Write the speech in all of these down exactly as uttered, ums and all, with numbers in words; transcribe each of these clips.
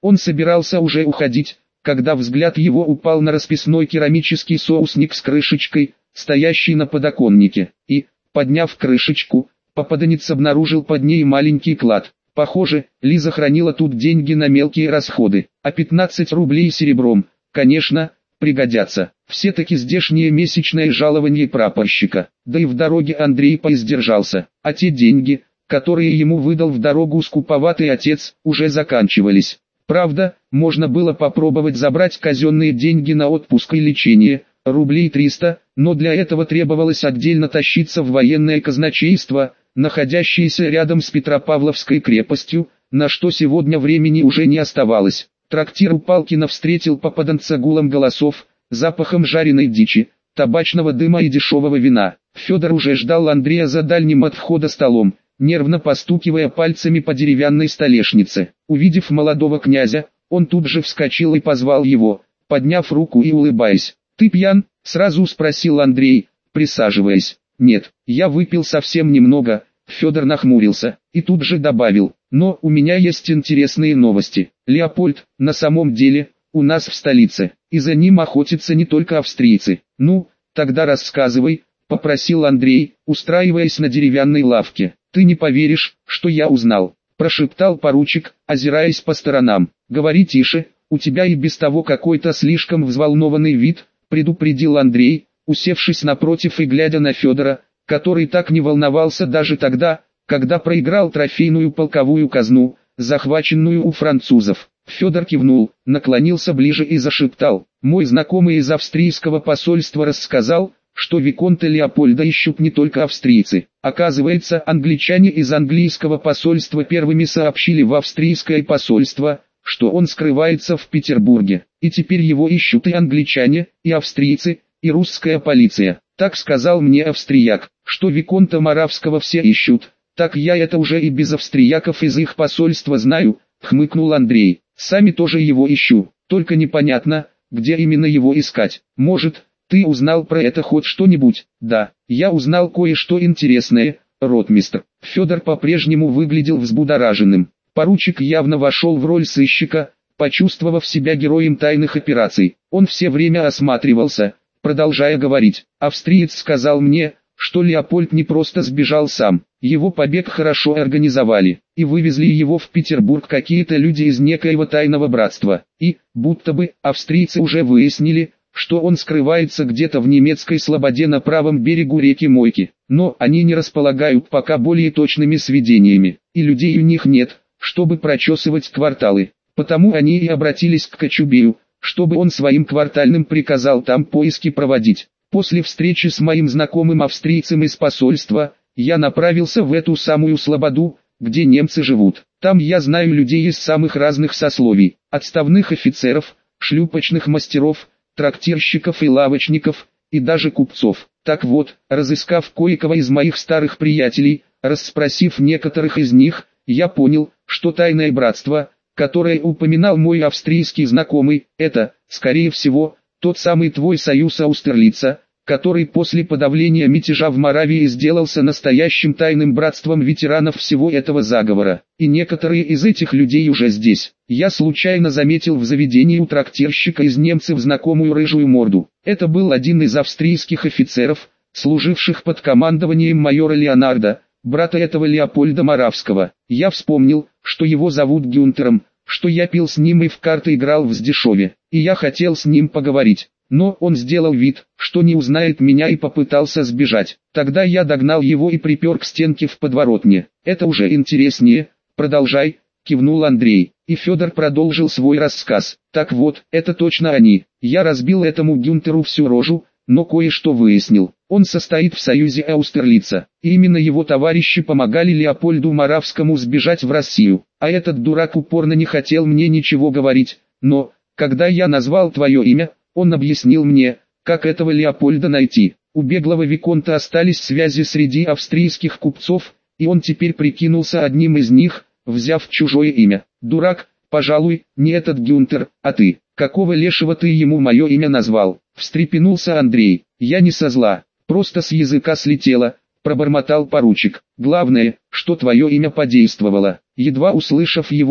Он собирался уже уходить, когда взгляд его упал на расписной керамический соусник с крышечкой, стоящий на подоконнике, и, подняв крышечку, попаданец обнаружил под ней маленький клад. Похоже, Лиза хранила тут деньги на мелкие расходы, а пятнадцать рублей серебром, конечно, пригодятся. Все-таки здешнее месячное жалование прапорщика, да и в дороге Андрей поиздержался, а те деньги, которые ему выдал в дорогу скуповатый отец, уже заканчивались. Правда, можно было попробовать забрать казенные деньги на отпуск и лечение, рублей триста, но для этого требовалось отдельно тащиться в военное казначейство, находящееся рядом с Петропавловской крепостью, на что сегодня времени уже не оставалось. Трактир у Палкина встретил попаданца гулом голосов, запахом жареной дичи, табачного дыма и дешевого вина. Федор уже ждал Андрея за дальним от входа столом, нервно постукивая пальцами по деревянной столешнице. Увидев молодого князя, он тут же вскочил и позвал его, подняв руку и улыбаясь. «Ты пьян?» — сразу спросил Андрей, присаживаясь. «Нет, я выпил совсем немного», — Федор нахмурился, и тут же добавил. «Но у меня есть интересные новости. Леопольд, на самом деле, у нас в столице, и за ним охотятся не только австрийцы». «Ну, тогда рассказывай», — попросил Андрей, устраиваясь на деревянной лавке. «Ты не поверишь, что я узнал», — прошептал поручик, озираясь по сторонам. «Говори тише, у тебя и без того какой-то слишком взволнованный вид», — предупредил Андрей, усевшись напротив и глядя на Федора, который так не волновался даже тогда, когда проиграл трофейную полковую казну, захваченную у французов. Федор кивнул, наклонился ближе и зашептал. «Мой знакомый из австрийского посольства рассказал, что виконта Леопольда ищут не только австрийцы. Оказывается, англичане из английского посольства первыми сообщили в австрийское посольство, что он скрывается в Петербурге, и теперь его ищут и англичане, и австрийцы, и русская полиция. Так сказал мне австрияк, что виконта Моравского все ищут, так я это уже и без австрияков из их посольства знаю», — хмыкнул Андрей. «Сами тоже его ищу, только непонятно, где именно его искать. Может, ты узнал про это хоть что-нибудь?» «Да, я узнал кое-что интересное, ротмистр». Федор по-прежнему выглядел взбудораженным. Поручик явно вошел в роль сыщика, почувствовав себя героем тайных операций. Он все время осматривался, продолжая говорить. «Австриец сказал мне, что Леопольд не просто сбежал сам. Его побег хорошо организовали, и вывезли его в Петербург какие-то люди из некоего тайного братства. И, будто бы, австрийцы уже выяснили, что он скрывается где-то в немецкой слободе на правом берегу реки Мойки. Но они не располагают пока более точными сведениями, и людей у них нет, чтобы прочесывать кварталы. Потому они и обратились к Кочубею, чтобы он своим квартальным приказал там поиски проводить. После встречи с моим знакомым австрийцем из посольства, я направился в эту самую слободу, где немцы живут. Там я знаю людей из самых разных сословий, отставных офицеров, шлюпочных мастеров, трактирщиков и лавочников, и даже купцов. Так вот, разыскав кое-кого из моих старых приятелей, расспросив некоторых из них, я понял, что тайное братство, которое упоминал мой австрийский знакомый, это, скорее всего, тот самый твой союз Аустерлица, который после подавления мятежа в Моравии сделался настоящим тайным братством ветеранов всего этого заговора. И некоторые из этих людей уже здесь. Я случайно заметил в заведении у трактирщика из немцев знакомую рыжую морду. Это был один из австрийских офицеров, служивших под командованием майора Леонарда, брата этого Леопольда Моравского. Я вспомнил, что его зовут Гюнтером, что я пил с ним и в карты играл в Сдешеве, и я хотел с ним поговорить. Но он сделал вид, что не узнает меня, и попытался сбежать. Тогда я догнал его и припер к стенке в подворотне. «Это уже интереснее, продолжай», — кивнул Андрей. И Федор продолжил свой рассказ. «Так вот, это точно они. Я разбил этому Гюнтеру всю рожу, но кое-что выяснил. Он состоит в союзе Аустерлица, и именно его товарищи помогали Леопольду Моравскому сбежать в Россию. А этот дурак упорно не хотел мне ничего говорить, но, когда я назвал твое имя, он объяснил мне, как этого Леопольда найти. У беглого виконта остались связи среди австрийских купцов, и он теперь прикинулся одним из них, взяв чужое имя. Дурак, пожалуй, не этот Гюнтер, а ты. Какого лешего ты ему мое имя назвал?» Встрепенулся Андрей. «Я не со зла, просто с языка слетело», — пробормотал поручик. «Главное, что твое имя подействовало». Едва услышав его,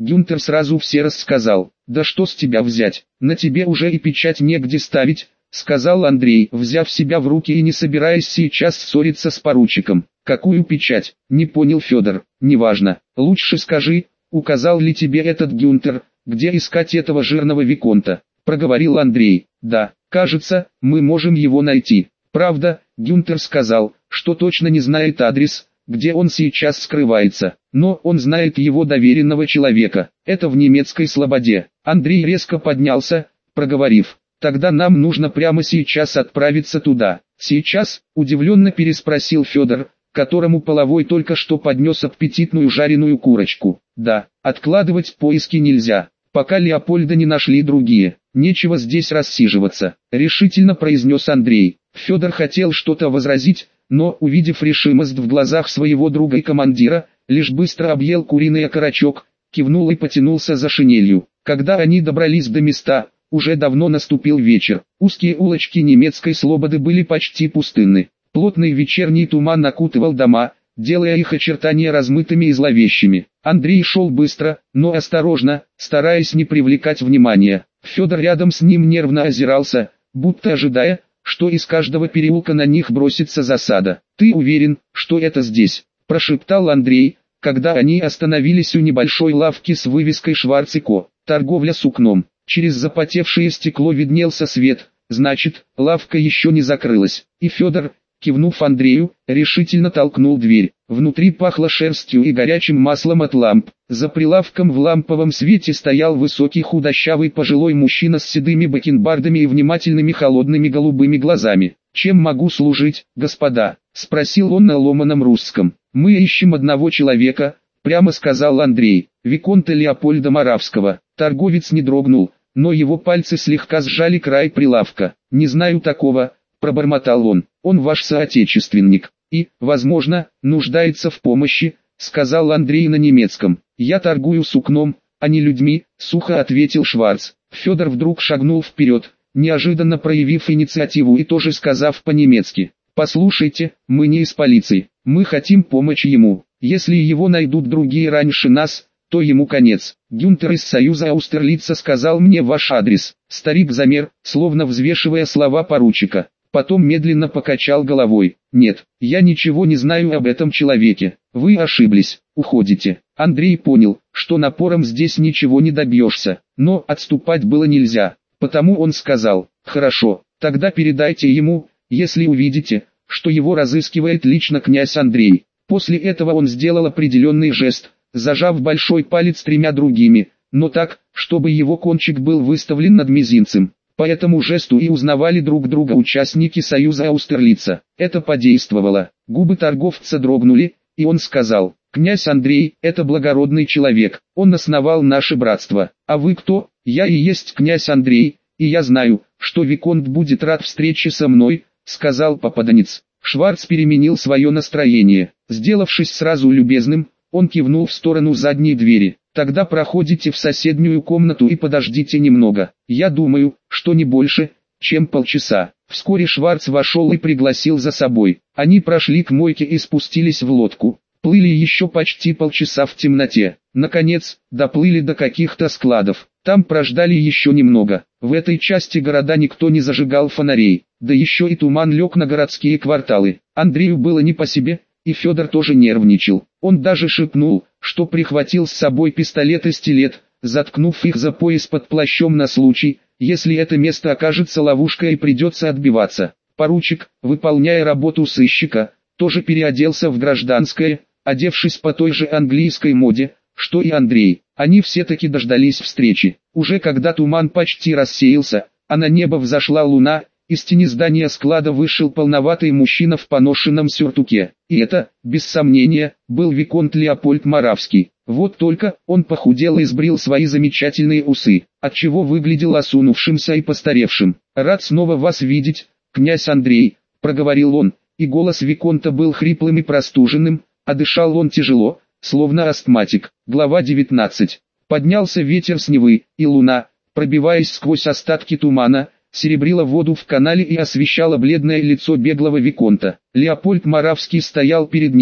Гюнтер сразу все рассказал. «Да что с тебя взять, на тебе уже и печать негде ставить», — сказал Андрей, взяв себя в руки и не собираясь сейчас ссориться с поручиком. «Какую печать?» — не понял Федор. «Неважно, лучше скажи, указал ли тебе этот Гюнтер, где искать этого жирного виконта?» — проговорил Андрей. «Да, кажется, мы можем его найти. Правда, Гюнтер сказал, что точно не знает адрес, где он сейчас скрывается, но он знает его доверенного человека. Это в немецкой слободе». Андрей резко поднялся, проговорив: «Тогда нам нужно прямо сейчас отправиться туда». «Сейчас?» – удивленно переспросил Федор, которому Половой только что поднес аппетитную жареную курочку. «Да, откладывать поиски нельзя, пока Леопольда не нашли другие. Нечего здесь рассиживаться», – решительно произнес Андрей. Федор хотел что-то возразить, но, увидев решимость в глазах своего друга и командира, лишь быстро объел куриный окорочок, кивнул и потянулся за шинелью. Когда они добрались до места, уже давно наступил вечер. Узкие улочки немецкой слободы были почти пустынны. Плотный вечерний туман окутывал дома, делая их очертания размытыми и зловещими. Андрей шел быстро, но осторожно, стараясь не привлекать внимания. Федор рядом с ним нервно озирался, будто ожидая, что из каждого переулка на них бросится засада. «Ты уверен, что это здесь?» – прошептал Андрей, когда они остановились у небольшой лавки с вывеской «Шварц и Ко», торговля сукном. Через запотевшее стекло виднелся свет, значит, лавка еще не закрылась. И Федор, кивнув Андрею, решительно толкнул дверь. Внутри пахло шерстью и горячим маслом от ламп. За прилавком в ламповом свете стоял высокий худощавый пожилой мужчина с седыми бакенбардами и внимательными холодными голубыми глазами. «Чем могу служить, господа?» – спросил он на ломаном русском. «Мы ищем одного человека», – прямо сказал Андрей, – виконта Леопольда Моравского. Торговец не дрогнул, но его пальцы слегка сжали край прилавка. «Не знаю такого», – пробормотал он, – «он ваш соотечественник и, возможно, нуждается в помощи», – сказал Андрей на немецком. «Я торгую сукном, а не людьми», – сухо ответил Шварц. Федор вдруг шагнул вперед, неожиданно проявив инициативу и тоже сказав по-немецки: «Послушайте, мы не из полиции, мы хотим помочь ему. Если его найдут другие раньше нас, то ему конец. Гюнтер из Союза Аустерлица сказал мне ваш адрес». Старик замер, словно взвешивая слова поручика. Потом медленно покачал головой. «Нет, я ничего не знаю об этом человеке. Вы ошиблись, уходите». Андрей понял, что напором здесь ничего не добьешься, но отступать было нельзя. Потому он сказал: «Хорошо, тогда передайте ему, если увидите, что его разыскивает лично князь Андрей». После этого он сделал определенный жест, зажав большой палец тремя другими, но так, чтобы его кончик был выставлен над мизинцем. По этому жесту и узнавали друг друга участники Союза Аустерлица. Это подействовало. Губы торговца дрогнули, и он сказал: «Князь Андрей – это благородный человек, он основал наше братство. А вы кто?» «Я и есть князь Андрей, и я знаю, что виконт будет рад встрече со мной», – сказал попаданец. Шварц переменил свое настроение. Сделавшись сразу любезным, он кивнул в сторону задней двери. «Тогда проходите в соседнюю комнату и подождите немного. Я думаю, что не больше, чем полчаса». Вскоре Шварц вошел и пригласил за собой. Они прошли к мойке и спустились в лодку. Плыли еще почти полчаса в темноте. Наконец, доплыли до каких-то складов. Там прождали еще немного. В этой части города никто не зажигал фонарей. Да еще и туман лег на городские кварталы. Андрею было не по себе, и Федор тоже нервничал. Он даже шепнул, что прихватил с собой пистолет и стилет, заткнув их за пояс под плащом на случай, если это место окажется ловушкой и придется отбиваться. Поручик, выполняя работу сыщика, тоже переоделся в гражданское, одевшись по той же английской моде, что и Андрей. Они все-таки дождались встречи. Уже когда туман почти рассеялся, а на небо взошла луна, из тени здания склада вышел полноватый мужчина в поношенном сюртуке. И это, без сомнения, был виконт Леопольд Моравский. Вот только он похудел и сбрил свои замечательные усы, отчего выглядел осунувшимся и постаревшим. «Рад снова вас видеть, князь Андрей», — проговорил он, и голос виконта был хриплым и простуженным, а дышал он тяжело, словно астматик. Глава девятнадцать. Поднялся ветер с Невы, и луна, пробиваясь сквозь остатки тумана, серебрила воду в канале и освещала бледное лицо беглого виконта. Леопольд Моравский стоял перед ними,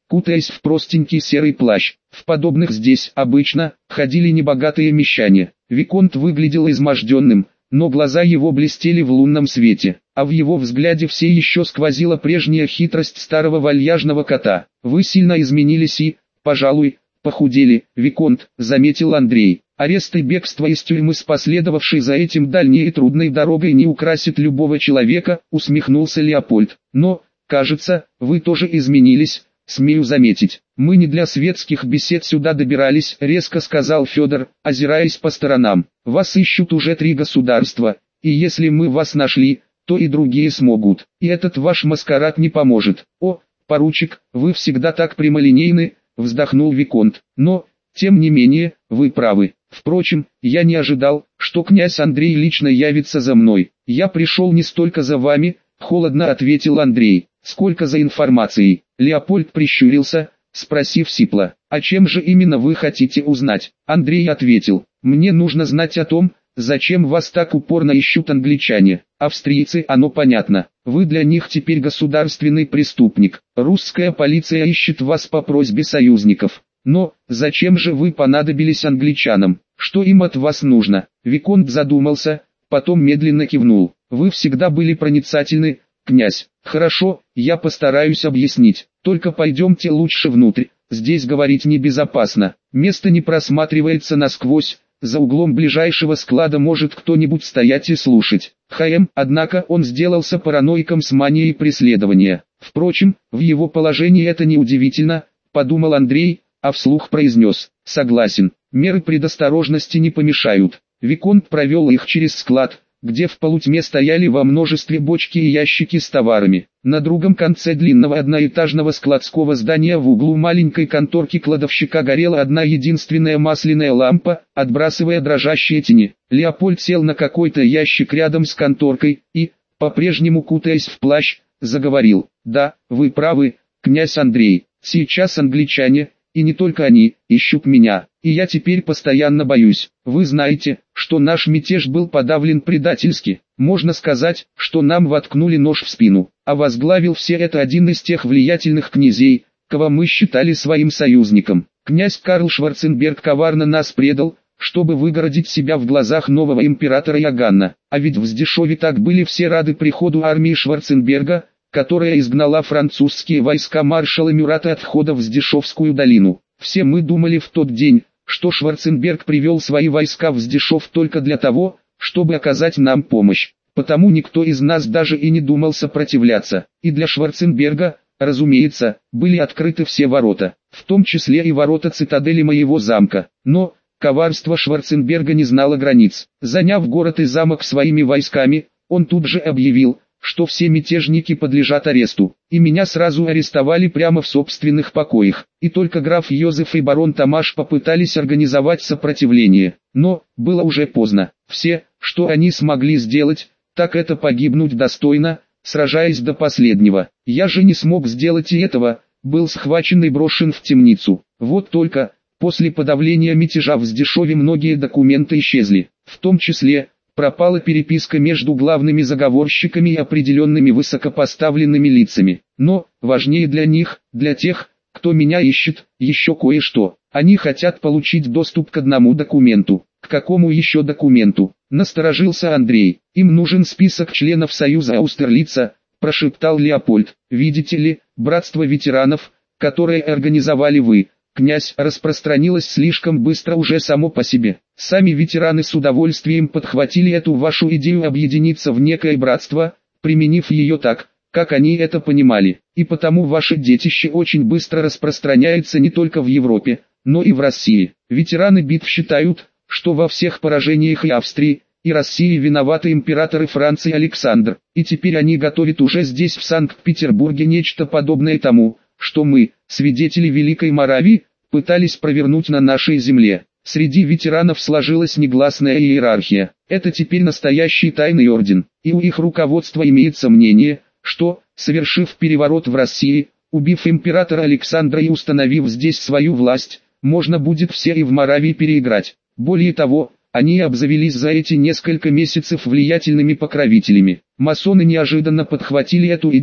кутаясь в простенький серый плащ. В подобных здесь обычно ходили небогатые мещане. Виконт выглядел изможденным, но глаза его блестели в лунном свете, а в его взгляде все еще сквозила прежняя хитрость старого вальяжного кота. «Вы сильно изменились и, пожалуй, похудели, Виконт», — заметил Андрей. «Арест и бегство из тюрьмы с последовавшей за этим дальней и трудной дорогой не украсит любого человека», — усмехнулся Леопольд. «Но, кажется, вы тоже изменились, смею заметить. Мы не для светских бесед сюда добирались», — резко сказал Федор, озираясь по сторонам. «Вас ищут уже три государства, и если мы вас нашли, то и другие смогут. И этот ваш маскарад не поможет». «О, поручик, вы всегда так прямолинейны», — вздохнул Виконт. «Но, тем не менее, вы правы. Впрочем, я не ожидал, что князь Андрей лично явится за мной. Я пришел не столько за вами», — холодно ответил Андрей, — «сколько за информацией». Леопольд прищурился, спросив сипло: «А чем же именно вы хотите узнать?» Андрей ответил: «Мне нужно знать о том, зачем вас так упорно ищут англичане. Австрийцы, оно понятно. Вы для них теперь государственный преступник. Русская полиция ищет вас по просьбе союзников. Но, зачем же вы понадобились англичанам? Что им от вас нужно?» Виконт задумался, потом медленно кивнул. «Вы всегда были проницательны, князь. Хорошо, я постараюсь объяснить. Только пойдемте лучше внутрь, здесь говорить небезопасно. Место не просматривается насквозь, за углом ближайшего склада может кто-нибудь стоять и слушать». Хаем, однако, он сделался параноиком с манией преследования. Впрочем, в его положении это неудивительно, подумал Андрей, а вслух произнес: «Согласен, меры предосторожности не помешают». Виконт провел их через склад, где в полутьме стояли во множестве бочки и ящики с товарами. На другом конце длинного одноэтажного складского здания в углу маленькой конторки кладовщика горела одна единственная масляная лампа, отбрасывая дрожащие тени. Леопольд сел на какой-то ящик рядом с конторкой и, по-прежнему кутаясь в плащ, заговорил: «Да, вы правы, князь Андрей, сейчас англичане, и не только они, ищут меня, и я теперь постоянно боюсь. Вы знаете, что наш мятеж был подавлен предательски. Можно сказать, что нам воткнули нож в спину, а возглавил все это один из тех влиятельных князей, кого мы считали своим союзником. Князь Карл Шварценберг коварно нас предал, чтобы выгородить себя в глазах нового императора Иоганна. А ведь в Сдешове так были все рады приходу армии Шварценберга, которая изгнала французские войска маршала Мюрата от входа в Сдешовскую долину. Все мы думали в тот день, что Шварценберг привел свои войска в Сдешов только для того, чтобы оказать нам помощь. Потому никто из нас даже и не думал сопротивляться. И для Шварценберга, разумеется, были открыты все ворота, в том числе и ворота цитадели моего замка. Но коварство Шварценберга не знало границ. Заняв город и замок своими войсками, он тут же объявил, что все мятежники подлежат аресту, и меня сразу арестовали прямо в собственных покоях, и только граф Йозеф и барон Тамаш попытались организовать сопротивление, но, было уже поздно. Все, что они смогли сделать, так это погибнуть достойно, сражаясь до последнего. Я же не смог сделать и этого, был схвачен и брошен в темницу. Вот только, после подавления мятежа в Сдешове многие документы исчезли, в том числе пропала переписка между главными заговорщиками и определенными высокопоставленными лицами. Но, важнее для них, для тех, кто меня ищет, еще кое-что. Они хотят получить доступ к одному документу. К какому еще документу? Насторожился Андрей. Им нужен список членов Союза Аустерлица, прошептал Леопольд. Видите ли, братство ветеранов, которое организовали вы, князь, распространилось слишком быстро уже само по себе. Сами ветераны с удовольствием подхватили эту вашу идею объединиться в некое братство, применив ее так, как они это понимали. И потому ваше детище очень быстро распространяется не только в Европе, но и в России. Ветераны битв считают, что во всех поражениях и Австрии, и России виноваты императоры Франции Александр. И теперь они готовят уже здесь в Санкт-Петербурге нечто подобное тому, что мы, свидетели Великой Моравии, пытались провернуть на нашей земле. Среди ветеранов сложилась негласная иерархия. Это теперь настоящий тайный орден, и у их руководства имеется мнение, что, совершив переворот в России, убив императора Александра и установив здесь свою власть, можно будет все и в Моравии переиграть. Более того, они обзавелись за эти несколько месяцев влиятельными покровителями. Масоны неожиданно подхватили эту идею,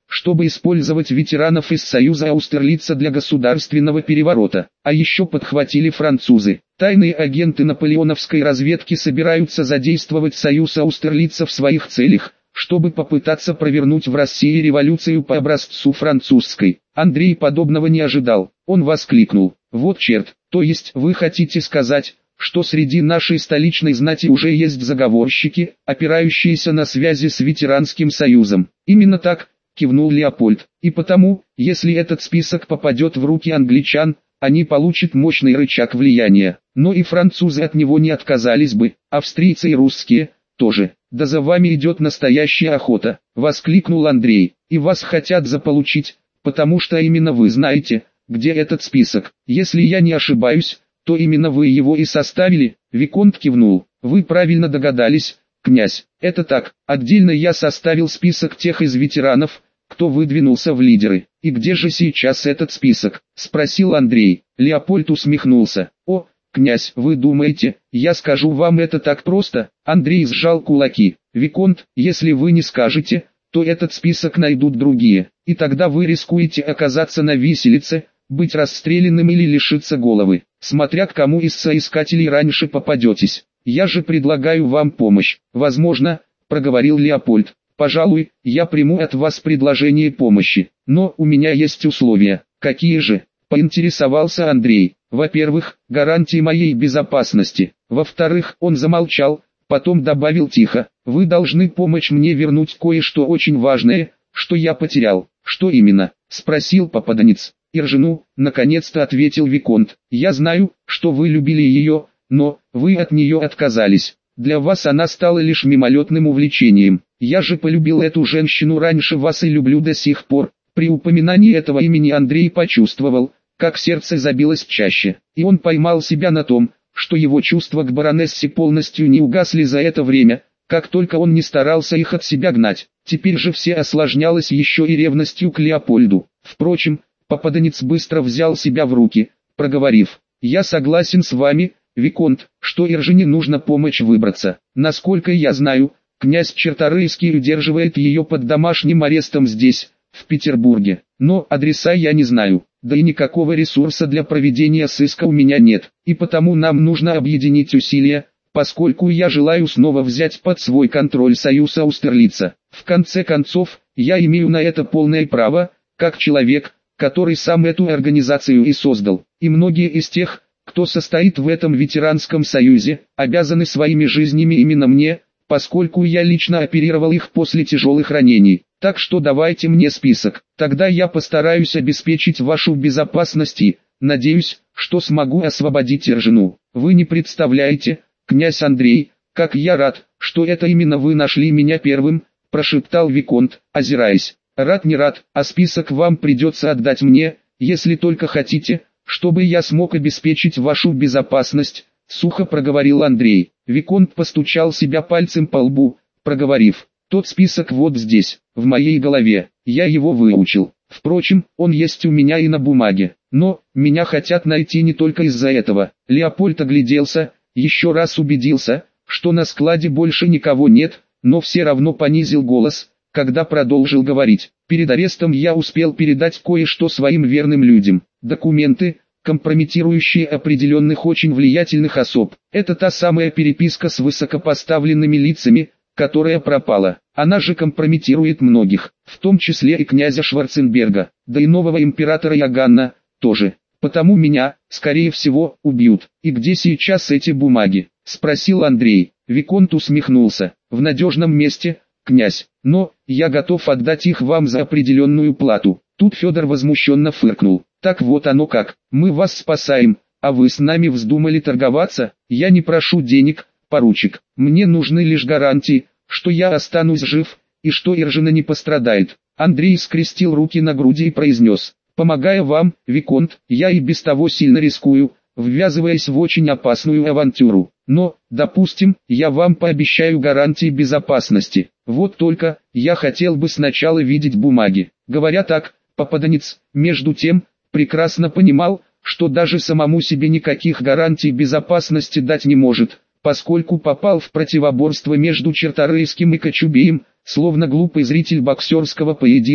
чтобы использовать ветеранов из Союза Аустерлица для государственного переворота. А еще подхватили французы. Тайные агенты наполеоновской разведки собираются задействовать Союз Аустерлица в своих целях, чтобы попытаться провернуть в России революцию по образцу французской. Андрей подобного не ожидал. Он воскликнул: «Вот черт, то есть вы хотите сказать, что среди нашей столичной знати уже есть заговорщики, опирающиеся на связи с ветеранским союзом?» «Именно так», — кивнул Леопольд. «И потому, если этот список попадет в руки англичан, они получат мощный рычаг влияния. Но и французы от него не отказались бы, австрийцы и русские тоже. Да за вами идет настоящая охота», — воскликнул Андрей. «И вас хотят заполучить, потому что именно вы знаете, где этот список. Если я не ошибаюсь, то именно вы его и составили». Виконт кивнул. «Вы правильно догадались, князь. Это так. Отдельно я составил список тех из ветеранов, кто выдвинулся в лидеры. И где же сейчас этот список?» — спросил Андрей. Леопольд усмехнулся. «О, князь, вы думаете, я скажу вам это так просто?» Андрей сжал кулаки. «Виконт, если вы не скажете, то этот список найдут другие, и тогда вы рискуете оказаться на виселице, быть расстрелянным или лишиться головы, смотря к кому из соискателей раньше попадетесь. Я же предлагаю вам помощь». «Возможно», — проговорил Леопольд. «Пожалуй, я приму от вас предложение помощи, но у меня есть условия». «Какие же?» — поинтересовался Андрей. «Во-первых, гарантии моей безопасности. Во-вторых», он замолчал, потом добавил тихо: «вы должны помочь мне вернуть кое-что очень важное, что я потерял». «Что именно?» — спросил попаданец. «Иржину», — наконец-то ответил Виконт. «Я знаю, что вы любили ее, но вы от нее отказались. Для вас она стала лишь мимолетным увлечением. Я же полюбил эту женщину раньше вас и люблю до сих пор». При упоминании этого имени Андрей почувствовал, как сердце забилось чаще, и он поймал себя на том, что его чувства к баронессе полностью не угасли за это время, как только он не старался их от себя гнать. Теперь же все осложнялось еще и ревностью к Леопольду. Впрочем, попаданец быстро взял себя в руки, проговорив: «Я согласен с вами, Виконт, что Иржине нужно помочь выбраться. Насколько я знаю, князь Черторийский удерживает ее под домашним арестом здесь, в Петербурге, но адреса я не знаю, да и никакого ресурса для проведения сыска у меня нет, и потому нам нужно объединить усилия, поскольку я желаю снова взять под свой контроль Союз Аустерлица. В конце концов, я имею на это полное право, как человек, который сам эту организацию и создал, и многие из тех, кто состоит в этом ветеранском союзе, обязаны своими жизнями именно мне, поскольку я лично оперировал их после тяжелых ранений. Так что давайте мне список, тогда я постараюсь обеспечить вашу безопасность и, надеюсь, что смогу освободить Иржину. Вы не представляете, князь Андрей, как я рад, что это именно вы нашли меня первым», — прошептал Виконт, озираясь. «Рад не рад, а список вам придется отдать мне, если только хотите, чтобы я смог обеспечить вашу безопасность», — сухо проговорил Андрей. Виконт постучал себя пальцем по лбу, проговорив: «Тот список вот здесь, в моей голове, я его выучил. Впрочем, он есть у меня и на бумаге, но меня хотят найти не только из-за этого». Леопольд огляделся, еще раз убедился, что на складе больше никого нет, но все равно понизил голос, когда продолжил говорить: «Перед арестом я успел передать кое-что своим верным людям, документы, компрометирующие определенных очень влиятельных особ. Это та самая переписка с высокопоставленными лицами, которая пропала. Она же компрометирует многих, в том числе и князя Шварценберга, да и нового императора Иоганна тоже. Потому меня, скорее всего, убьют». «И где сейчас эти бумаги?» — спросил Андрей. Виконт усмехнулся. «В надежном месте, князь, но я готов отдать их вам за определенную плату». Тут Федор возмущенно фыркнул. «Так вот оно как, мы вас спасаем, а вы с нами вздумали торговаться? Я не прошу денег, поручик, мне нужны лишь гарантии, что я останусь жив, и что Иржина не пострадает». Андрей скрестил руки на груди и произнес: «Помогая вам, Виконт, я и без того сильно рискую, ввязываясь в очень опасную авантюру. Но, допустим, я вам пообещаю гарантии безопасности. Вот только, я хотел бы сначала видеть бумаги». Говоря так, попаданец, между тем, прекрасно понимал, что даже самому себе никаких гарантий безопасности дать не может, поскольку попал в противоборство между Черторийским и Кочубеем, словно глупый зритель боксерского поединка,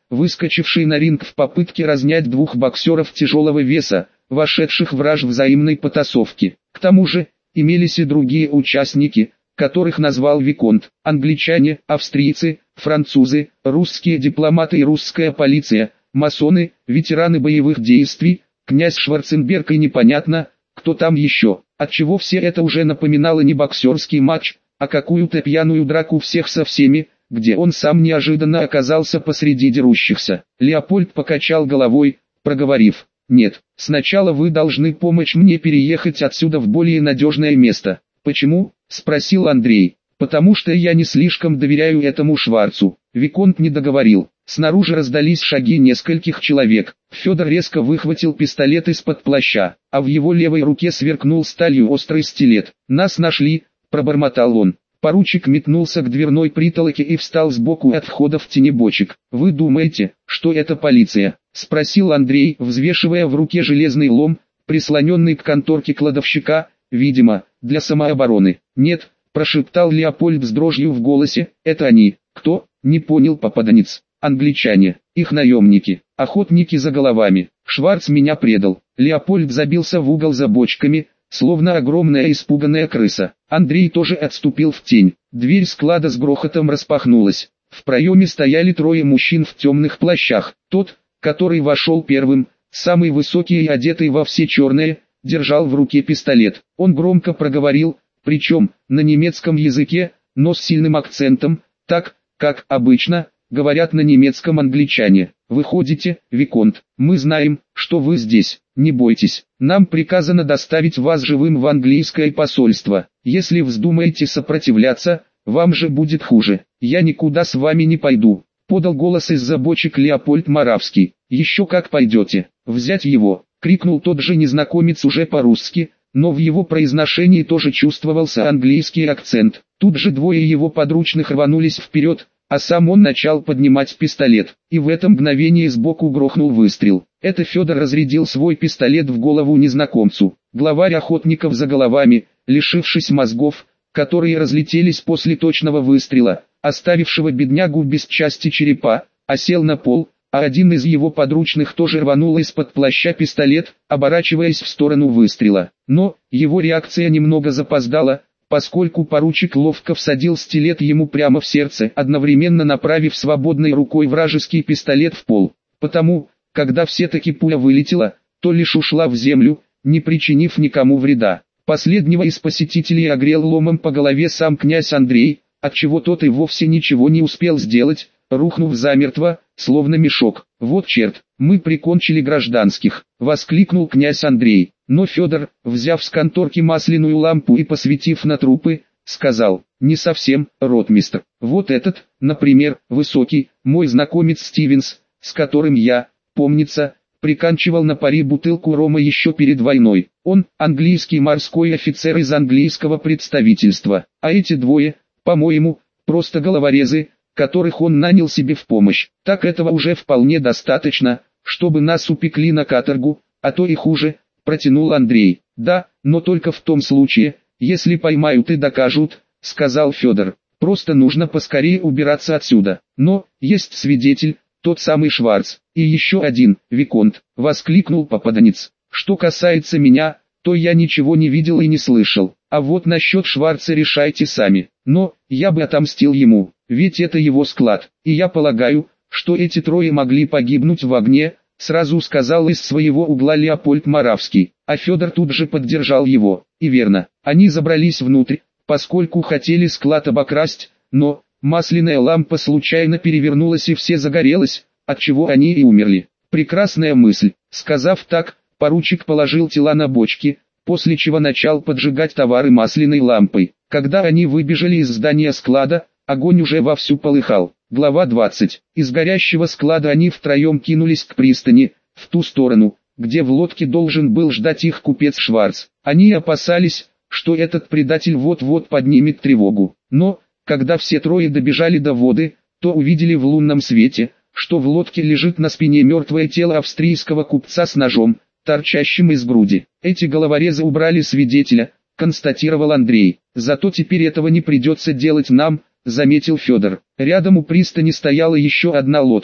выскочивший на ринг в попытке разнять двух боксеров тяжелого веса, вошедших в раж взаимной потасовки. К тому же, имелись и другие участники, которых назвал Виконт: англичане, австрийцы, французы, русские дипломаты и русская полиция, масоны, ветераны боевых действий, князь Шварценберг и непонятно, кто там еще. Отчего все это уже напоминало не боксерский матч, а какую-то пьяную драку всех со всеми, где он сам неожиданно оказался посреди дерущихся. Леопольд покачал головой, проговорив: «Нет, сначала вы должны помочь мне переехать отсюда в более надежное место». «Почему?» – спросил Андрей. «Потому что я не слишком доверяю этому Шварцу». Виконт не договорил. Снаружи раздались шаги нескольких человек. Федор резко выхватил пистолет из-под плаща, а в его левой руке сверкнул сталью острый стилет. «Нас нашли», – пробормотал он. Поручик метнулся к дверной притолоке и встал сбоку от входа в тенебочек. «Вы думаете, что это полиция?» – спросил Андрей, взвешивая в руке железный лом, прислоненный к конторке кладовщика, видимо, для самообороны. «Нет», – прошептал Леопольд с дрожью в голосе, – «это они». «Кто?» – не понял попаданец. «Англичане, их наемники, охотники за головами. Шварц меня предал». Леопольд забился в угол за бочками, словно огромная испуганная крыса. Андрей тоже отступил в тень. Дверь склада с грохотом распахнулась. В проеме стояли трое мужчин в темных плащах. Тот, который вошел первым, самый высокий и одетый во все черное, держал в руке пистолет. Он громко проговорил, причем на немецком языке, но с сильным акцентом, так, как обычно говорят на немецком англичане: «Выходите, Виконт, мы знаем, что вы здесь, не бойтесь, нам приказано доставить вас живым в английское посольство. Если вздумаете сопротивляться, вам же будет хуже. Я никуда с вами не пойду», — подал голос из-за бочек Леопольд Моравский. «Еще как пойдете, взять его», — крикнул тот же незнакомец уже по-русски, но в его произношении тоже чувствовался английский акцент. Тут же двое его подручных рванулись вперед, а сам он начал поднимать пистолет, и в это мгновение сбоку грохнул выстрел. Это Федор разрядил свой пистолет в голову незнакомцу. Главарь охотников за головами, лишившись мозгов, которые разлетелись после точного выстрела, оставившего беднягу без части черепа, осел на пол, а один из его подручных тоже рванул из-под плаща пистолет, оборачиваясь в сторону выстрела. Но его реакция немного запоздала, поскольку поручик ловко всадил стилет ему прямо в сердце, одновременно направив свободной рукой вражеский пистолет в пол. Потому, когда все-таки пуля вылетела, то лишь ушла в землю, не причинив никому вреда. Последнего из посетителей огрел ломом по голове сам князь Андрей, отчего тот и вовсе ничего не успел сделать, рухнув замертво, словно мешок. «Вот черт, мы прикончили гражданских», — воскликнул князь Андрей. Но Федор, взяв с конторки масляную лампу и посветив на трупы, сказал: «Не совсем, ротмистр. Вот этот, например, высокий, мой знакомец Стивенс, с которым я, помнится, приканчивал на пари бутылку рома еще перед войной. Он, английский морской офицер из английского представительства. А эти двое, по-моему, просто головорезы, которых он нанял себе в помощь. Так этого уже вполне достаточно, чтобы нас упекли на каторгу, а то и хуже», — протянул Андрей. «Да, но только в том случае, если поймают и докажут», — сказал Федор. «Просто нужно поскорее убираться отсюда. Но, есть свидетель, тот самый Шварц, и еще один, Виконт», — воскликнул попаданец. «Что касается меня, то я ничего не видел и не слышал. А вот насчет Шварца решайте сами. Но, я бы отомстил ему, ведь это его склад, и я полагаю, что эти трое могли погибнуть в огне», — сразу сказал из своего угла Леопольд Моравский, а Федор тут же поддержал его. И верно, они забрались внутрь, поскольку хотели склад обокрасть, но масляная лампа случайно перевернулась и все загорелось, отчего они и умерли. «Прекрасная мысль», — сказав так, поручик положил тела на бочки, после чего начал поджигать товары масляной лампой. Когда они выбежали из здания склада, огонь уже вовсю полыхал. Глава двадцать. Из горящего склада они втроем кинулись к пристани, в ту сторону, где в лодке должен был ждать их купец Шварц. Они опасались, что этот предатель вот-вот поднимет тревогу. Но, когда все трое добежали до воды, то увидели в лунном свете, что в лодке лежит на спине мертвое тело австрийского купца с ножом, торчащим из груди. «Эти головорезы убрали свидетеля», — констатировал Андрей. «Зато теперь этого не придется делать нам», — заметил Федор. Рядом у пристани стояла еще одна лодка,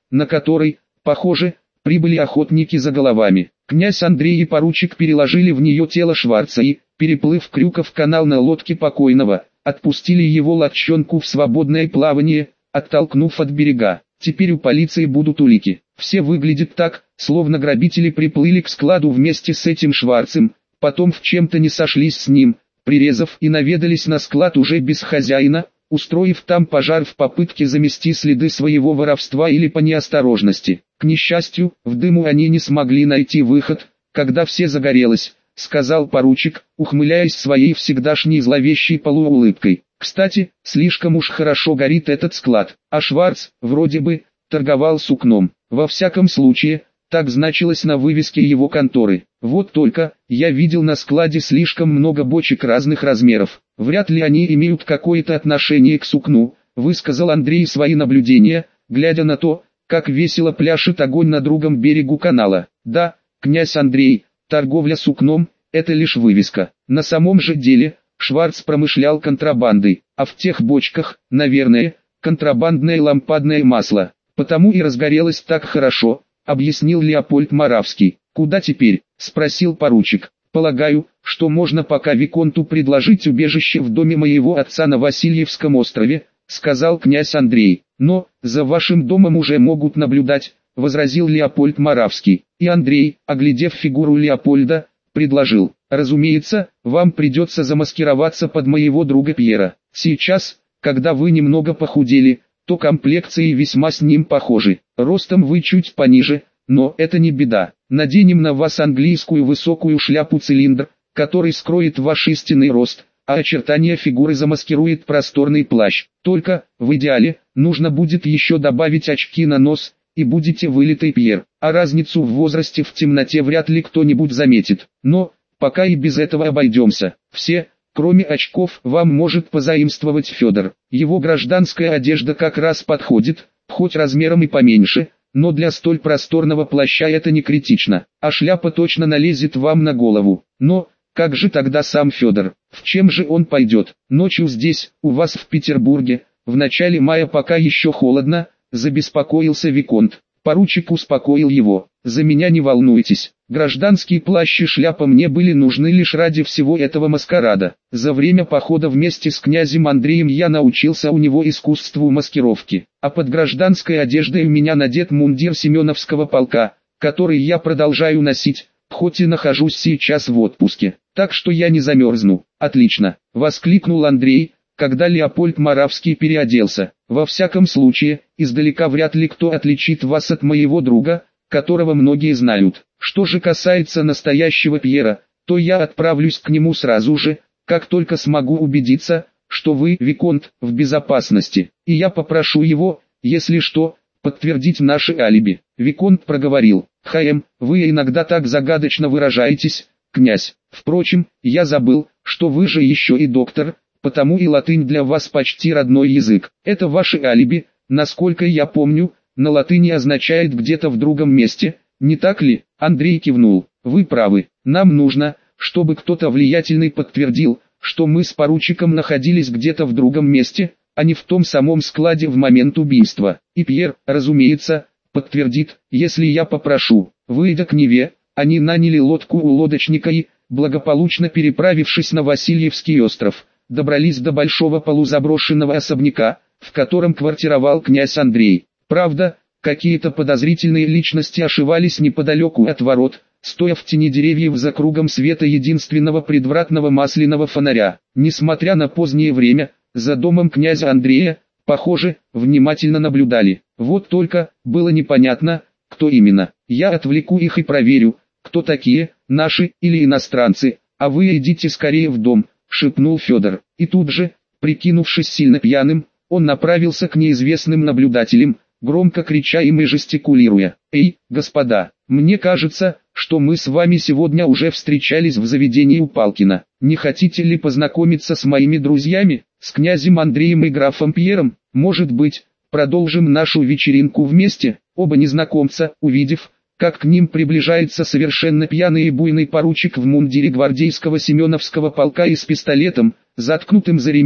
на которой, похоже, прибыли охотники за головами. Князь Андрей и поручик переложили в нее тело Шварца и, переплыв Крюков канал на лодке покойного, отпустили его лодчонку в свободное плавание, оттолкнув от берега. Теперь у полиции будут улики. Все выглядит так, словно грабители приплыли к складу вместе с этим Шварцем, потом в чем-то не сошлись с ним, прирезав и наведались на склад уже без хозяина, устроив там пожар в попытке замести следы своего воровства или по неосторожности. К несчастью, в дыму они не смогли найти выход, когда все загорелось, сказал поручик, ухмыляясь своей всегдашней зловещей полуулыбкой. Кстати, слишком уж хорошо горит этот склад, а Шварц, вроде бы, торговал сукном. Во всяком случае, так значилось на вывеске его конторы. Вот только, я видел на складе слишком много бочек разных размеров. Вряд ли они имеют какое-то отношение к сукну, высказал Андрей свои наблюдения, глядя на то, как весело пляшет огонь на другом берегу канала. Да, князь Андрей, торговля сукном – это лишь вывеска. На самом же деле, Шварц промышлял контрабандой, а в тех бочках, наверное, контрабандное лампадное масло. Потому и разгорелось так хорошо, объяснил Леопольд Моравский. «Куда теперь?» – спросил поручик. «Полагаю, что можно пока виконту предложить убежище в доме моего отца на Васильевском острове», – сказал князь Андрей. «Но, за вашим домом уже могут наблюдать», – возразил Леопольд Моравский. И Андрей, оглядев фигуру Леопольда, предложил: «Разумеется, вам придется замаскироваться под моего друга Пьера. Сейчас, когда вы немного похудели, то комплекции весьма с ним похожи. Ростом вы чуть пониже, но это не беда. Наденем на вас английскую высокую шляпу-цилиндр, который скроет ваш истинный рост, а очертания фигуры замаскирует просторный плащ. Только, в идеале, нужно будет еще добавить очки на нос, и будете вылитый Пьер. А разницу в возрасте в темноте вряд ли кто-нибудь заметит. Но, пока и без этого обойдемся. Все, кроме очков, вам может позаимствовать Федор. Его гражданская одежда как раз подходит, хоть размером и поменьше, но для столь просторного плаща это не критично, а шляпа точно налезет вам на голову. Но, как же тогда сам Федор? В чем же он пойдет? Ночью здесь, у вас в Петербурге, в начале мая пока еще холодно, забеспокоился виконт. Поручик успокоил его: «За меня не волнуйтесь, гражданские плащ и шляпа мне были нужны лишь ради всего этого маскарада. За время похода вместе с князем Андреем я научился у него искусству маскировки, а под гражданской одеждой у меня надет мундир Семеновского полка, который я продолжаю носить, хоть и нахожусь сейчас в отпуске, так что я не замерзну». «Отлично!» — воскликнул Андрей, когда Леопольд Моравский переоделся. «Во всяком случае, издалека вряд ли кто отличит вас от моего друга, которого многие знают. Что же касается настоящего Пьера, то я отправлюсь к нему сразу же, как только смогу убедиться, что вы, виконт, в безопасности, и я попрошу его, если что, подтвердить наши алиби». Виконт проговорил: «Хаем, вы иногда так загадочно выражаетесь, князь. Впрочем, я забыл, что вы же еще и доктор, потому и латынь для вас почти родной язык. Это ваши алиби, насколько я помню, на латыни означает где-то в другом месте, не так ли?» Андрей кивнул. «Вы правы, нам нужно, чтобы кто-то влиятельный подтвердил, что мы с поручиком находились где-то в другом месте, а не в том самом складе в момент убийства. И Пьер, разумеется, подтвердит, если я попрошу». Выйдя к Неве, они наняли лодку у лодочника и, благополучно переправившись на Васильевский остров, добрались до большого полузаброшенного особняка, в котором квартировал князь Андрей. Правда, какие-то подозрительные личности ошивались неподалеку от ворот, стоя в тени деревьев за кругом света единственного предвратного масляного фонаря. Несмотря на позднее время, за домом князя Андрея, похоже, внимательно наблюдали. Вот только, было непонятно, кто именно. «Я отвлеку их и проверю, кто такие, наши или иностранцы, а вы идите скорее в дом», — шепнул Федор. И тут же, прикинувшись сильно пьяным, он направился к неизвестным наблюдателям, громко крича им и жестикулируя: «Эй, господа, мне кажется, что мы с вами сегодня уже встречались в заведении у Палкина. Не хотите ли познакомиться с моими друзьями, с князем Андреем и графом Пьером? Может быть, продолжим нашу вечеринку вместе?» Оба незнакомца, увидев, как к ним приближается совершенно пьяный и буйный поручик в мундире гвардейского Семеновского полка и с пистолетом, заткнутым за ремень,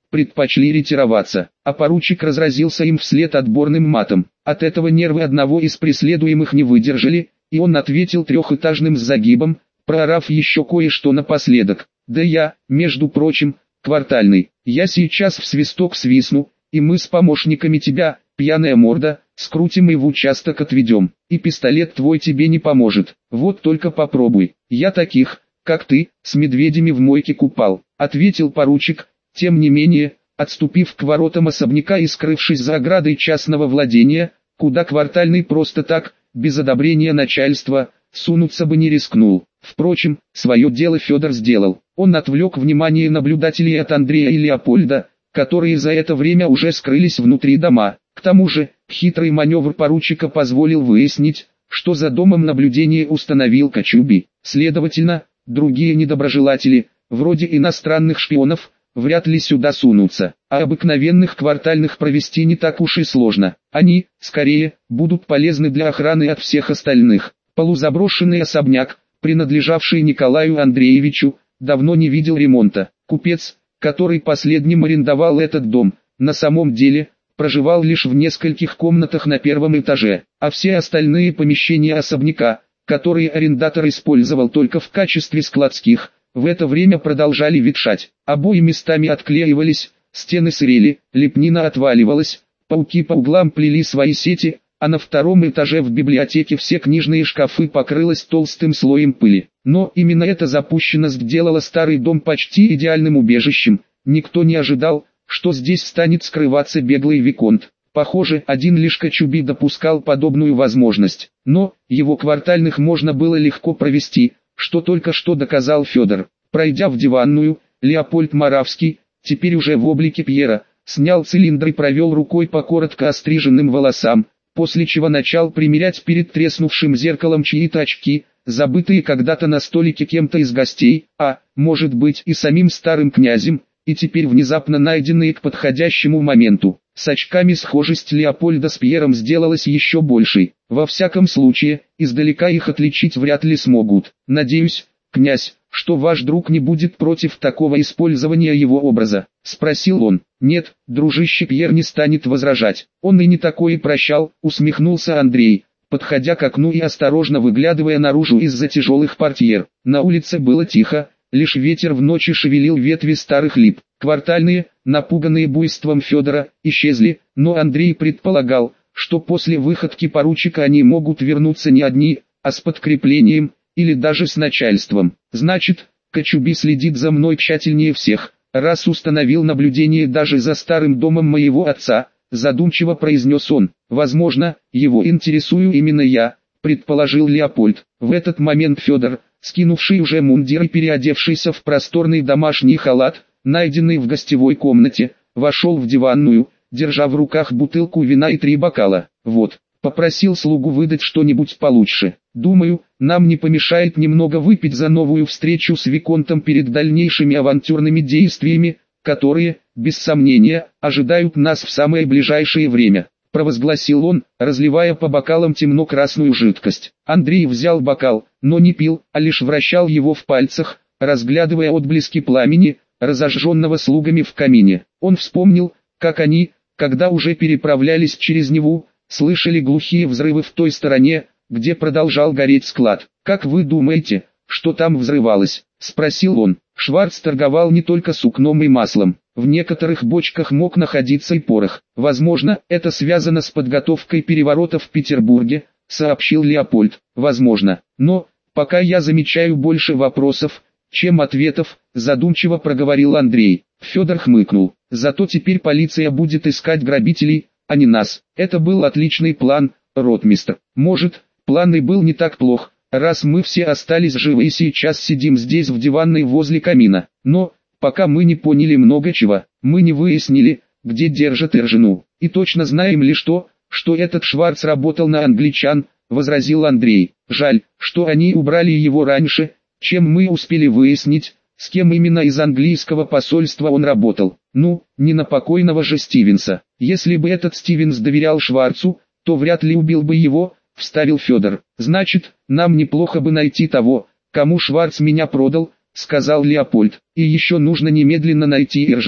предпочли ретироваться, а поручик разразился им вслед отборным матом. От этого нервы одного из преследуемых не выдержали, и он ответил трехэтажным с загибом, проорав еще кое-что напоследок. «Да я, между прочим, квартальный, я сейчас в свисток свистну, и мы с помощниками тебя, пьяная морда, скрутим и в участок отведем, и пистолет твой тебе не поможет, вот только попробуй, я таких, как ты, с медведями в мойке купал», — ответил поручик. Тем не менее, отступив к воротам особняка и скрывшись за оградой частного владения, куда квартальный просто так, без одобрения начальства, сунуться бы не рискнул. Впрочем, свое дело Федор сделал. Он отвлек внимание наблюдателей от Андрея и Леопольда, которые за это время уже скрылись внутри дома. К тому же, хитрый маневр поручика позволил выяснить, что за домом наблюдения установил Кочубей. Следовательно, другие недоброжелатели, вроде иностранных шпионов, вряд ли сюда сунутся, а обыкновенных квартальных провести не так уж и сложно. Они, скорее, будут полезны для охраны от всех остальных. Полузаброшенный особняк, принадлежавший Николаю Андреевичу, давно не видел ремонта. Купец, который последним арендовал этот дом, на самом деле, проживал лишь в нескольких комнатах на первом этаже, а все остальные помещения особняка, которые арендатор использовал только в качестве складских, в это время продолжали ветшать. Обои местами отклеивались, стены сырели, лепнина отваливалась, пауки по углам плели свои сети, а на втором этаже в библиотеке все книжные шкафы покрылось толстым слоем пыли. Но именно эта запущенность делала старый дом почти идеальным убежищем. Никто не ожидал, что здесь станет скрываться беглый виконт. Похоже, один лишь Кочубей допускал подобную возможность. Но его квартальных можно было легко провести, что только что доказал Федор. Пройдя в диванную, Леопольд Моравский, теперь уже в облике Пьера, снял цилиндр и провел рукой по коротко остриженным волосам, после чего начал примерять перед треснувшим зеркалом чьи-то очки, забытые когда-то на столике кем-то из гостей, а, может быть, и самим старым князем, и теперь внезапно найденные к подходящему моменту. С очками схожесть Леопольда с Пьером сделалась еще большей. Во всяком случае, издалека их отличить вряд ли смогут. «Надеюсь, князь, что ваш друг не будет против такого использования его образа?» — спросил он. «Нет, дружище, Пьер не станет возражать. Он и не такое прощал», — усмехнулся Андрей, подходя к окну и осторожно выглядывая наружу из-за тяжелых портьер. На улице было тихо, лишь ветер в ночи шевелил ветви старых лип. Квартальные, напуганные буйством Федора, исчезли, но Андрей предполагал, что после выходки поручика они могут вернуться не одни, а с подкреплением, или даже с начальством. «Значит, Кочубей следит за мной тщательнее всех, раз установил наблюдение даже за старым домом моего отца», задумчиво произнес он. «Возможно, его интересую именно я», предположил Леопольд. В этот момент Федор, скинувший уже мундир и переодевшийся в просторный домашний халат, найденный в гостевой комнате, вошел в диванную, держа в руках бутылку вина и три бокала. «Вот», — попросил слугу выдать что-нибудь получше. «Думаю, нам не помешает немного выпить за новую встречу с виконтом перед дальнейшими авантюрными действиями, которые, без сомнения, ожидают нас в самое ближайшее время», — провозгласил он, разливая по бокалам темно-красную жидкость. Андрей взял бокал, но не пил, а лишь вращал его в пальцах, разглядывая отблески пламени, разожженного слугами в камине. Он вспомнил, как они, когда уже переправлялись через Неву, слышали глухие взрывы в той стороне, где продолжал гореть склад. «Как вы думаете, что там взрывалось?» — спросил он. Шварц торговал не только сукном и маслом. В некоторых бочках мог находиться и порох. «Возможно, это связано с подготовкой переворота в Петербурге», — сообщил Леопольд. «Возможно. Но, пока я замечаю больше вопросов, чем ответов», — задумчиво проговорил Андрей. Федор хмыкнул. «Зато теперь полиция будет искать грабителей, а не нас. Это был отличный план, ротмистр. Может, план и был не так плох, раз мы все остались живы и сейчас сидим здесь в диванной возле камина. Но, пока мы не поняли много чего, мы не выяснили, где держат Эржину. И точно знаем ли что, что этот Шварц работал на англичан», — возразил Андрей. «Жаль, что они убрали его раньше, чем мы успели выяснить, с кем именно из английского посольства он работал. Ну, не на покойного же Стивенса. Если бы этот Стивенс доверял Шварцу, то вряд ли убил бы его», — вставил Федор. «Значит, нам неплохо бы найти того, кому Шварц меня продал», — сказал Леопольд. «И еще нужно немедленно найти Эржину.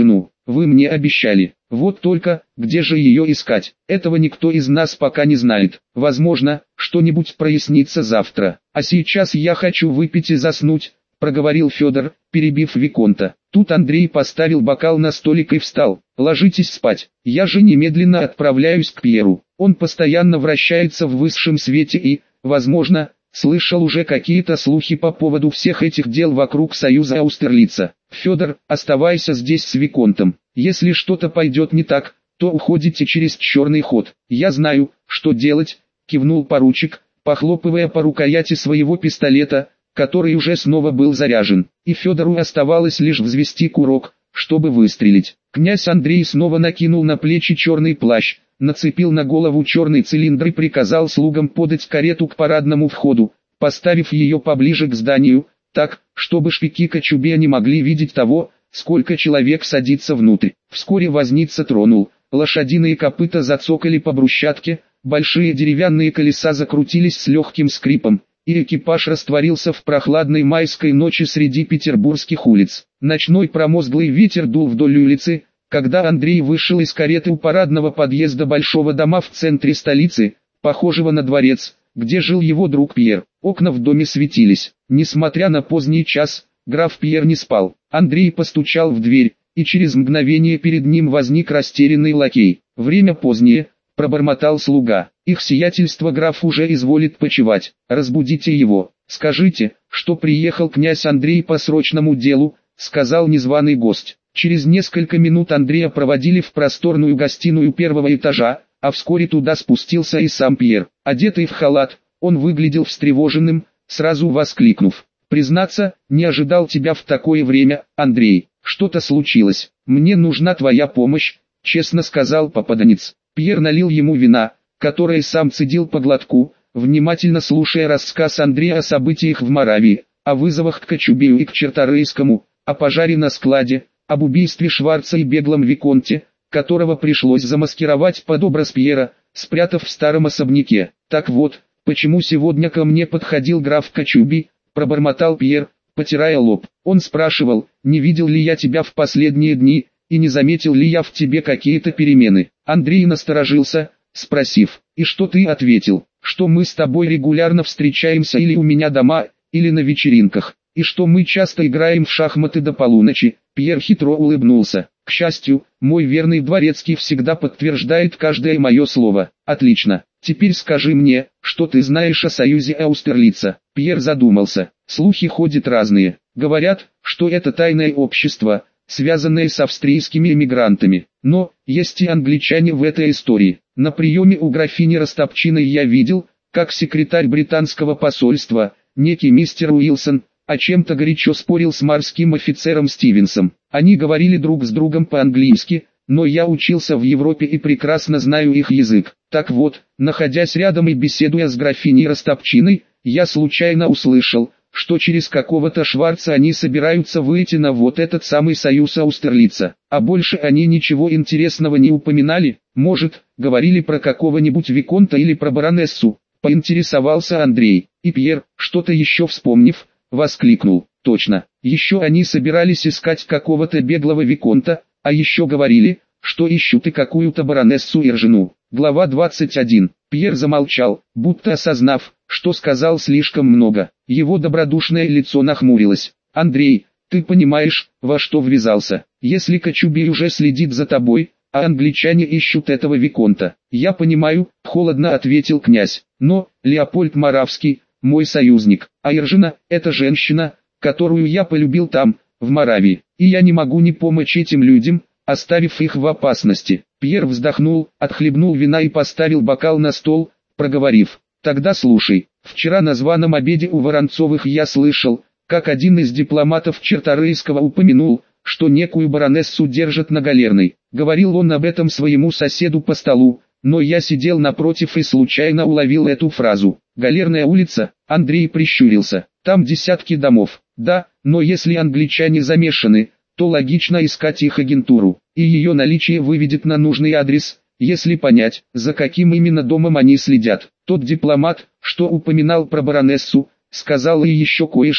вы мне обещали. Вот только, где же ее искать? Этого никто из нас пока не знает. Возможно, что-нибудь прояснится завтра. А сейчас я хочу выпить и заснуть, проговорил Федор, перебив виконта. Тут Андрей поставил бокал на столик и встал. Ложитесь спать. Я же немедленно отправляюсь к Пьеру. Он постоянно вращается в высшем свете и, возможно, слышал уже какие-то слухи по поводу всех этих дел вокруг Союза Аустерлица. Федор, оставайся здесь с виконтом. Если что-то пойдет не так, то уходите через черный ход. Я знаю, что делать, кивнул поручик, похлопывая по рукояти своего пистолета, который уже снова был заряжен. И Федору оставалось лишь взвести курок, чтобы выстрелить. Князь Андрей снова накинул на плечи черный плащ, нацепил на голову черный цилиндр и приказал слугам подать карету к парадному входу, поставив ее поближе к зданию, так, чтобы шпики Кочубея не могли видеть того, сколько человек садится внутрь. Вскоре возница тронул, лошадиные копыта зацокали по брусчатке, большие деревянные колеса закрутились с легким скрипом, и экипаж растворился в прохладной майской ночи среди петербургских улиц. Ночной промозглый ветер дул вдоль улицы, когда Андрей вышел из кареты у парадного подъезда большого дома в центре столицы, похожего на дворец, где жил его друг Пьер. Окна в доме светились. Несмотря на поздний час, граф Пьер не спал. Андрей постучал в дверь, и через мгновение перед ним возник растерянный лакей. «Время позднее», — пробормотал слуга. «Их сиятельство граф уже изволит почивать. Разбудите его. Скажите, что приехал князь Андрей по срочному делу», — сказал незваный гость. Через несколько минут Андрея проводили в просторную гостиную первого этажа, а вскоре туда спустился и сам Пьер. Одетый в халат, он выглядел встревоженным, сразу воскликнув: «Признаться, не ожидал тебя в такое время, Андрей. Что-то случилось. Мне нужна твоя помощь», — честно сказал попаданец. Пьер налил ему вина, которое сам цедил по глотку, внимательно слушая рассказ Андрея о событиях в Моравии, о вызовах к Кочубею и к Черторийскому, о пожаре на складе, об убийстве Шварца и беглом виконте, которого пришлось замаскировать под образ Пьера, спрятав в старом особняке. «Так вот, почему сегодня ко мне подходил граф Кочубей», — пробормотал Пьер, потирая лоб. «Он спрашивал, не видел ли я тебя в последние дни, и не заметил ли я в тебе какие-то перемены». Андрей насторожился, спросив: «И что ты ответил? Что мы с тобой регулярно встречаемся или у меня дома, или на вечеринках, и что мы часто играем в шахматы до полуночи?» Пьер хитро улыбнулся. «К счастью, мой верный дворецкий всегда подтверждает каждое мое слово». «Отлично. Теперь скажи мне, что ты знаешь о Союзе Аустерлица». Пьер задумался. «Слухи ходят разные. Говорят, что это тайное общество, связанное с австрийскими эмигрантами. Но, есть и англичане в этой истории. На приеме у графини Растопчиной я видел, как секретарь британского посольства, некий мистер Уилсон, о чем-то горячо спорил с морским офицером Стивенсом. Они говорили друг с другом по-английски, но я учился в Европе и прекрасно знаю их язык. Так вот, находясь рядом и беседуя с графиней Растопчиной, я случайно услышал, что через какого-то Шварца они собираются выйти на вот этот самый Союз Аустерлица. А больше они ничего интересного не упоминали. Может, говорили про какого-нибудь виконта или про баронессу?» — поинтересовался Андрей. И Пьер, что-то еще вспомнив, воскликнул: «Точно, еще они собирались искать какого-то беглого виконта, а еще говорили, что ищут и какую-то баронессу и жену». Глава двадцать один. Пьер замолчал, будто осознав, что сказал слишком много. Его добродушное лицо нахмурилось. «Андрей, ты понимаешь, во что ввязался? Если Кочубей уже следит за тобой, а англичане ищут этого виконта». «Я понимаю», — холодно ответил князь. «Но, Леопольд Моравский, мой союзник, а Иржина — это женщина, которую я полюбил там, в Моравии, и я не могу не помочь этим людям, оставив их в опасности». Пьер вздохнул, отхлебнул вина и поставил бокал на стол, проговорив: «Тогда слушай. Вчера на званом обеде у Воронцовых я слышал, как один из дипломатов Черторийского упомянул, что некую баронессу держат на Галерной. Говорил он об этом своему соседу по столу, но я сидел напротив и случайно уловил эту фразу. Галерная улица». Андрей прищурился. «Там десятки домов». «Да, но если англичане замешаны, то логично искать их агентуру, и ее наличие выведет на нужный адрес, если понять, за каким именно домом они следят». Тот дипломат, что упоминал про баронессу, сказал и еще кое-что.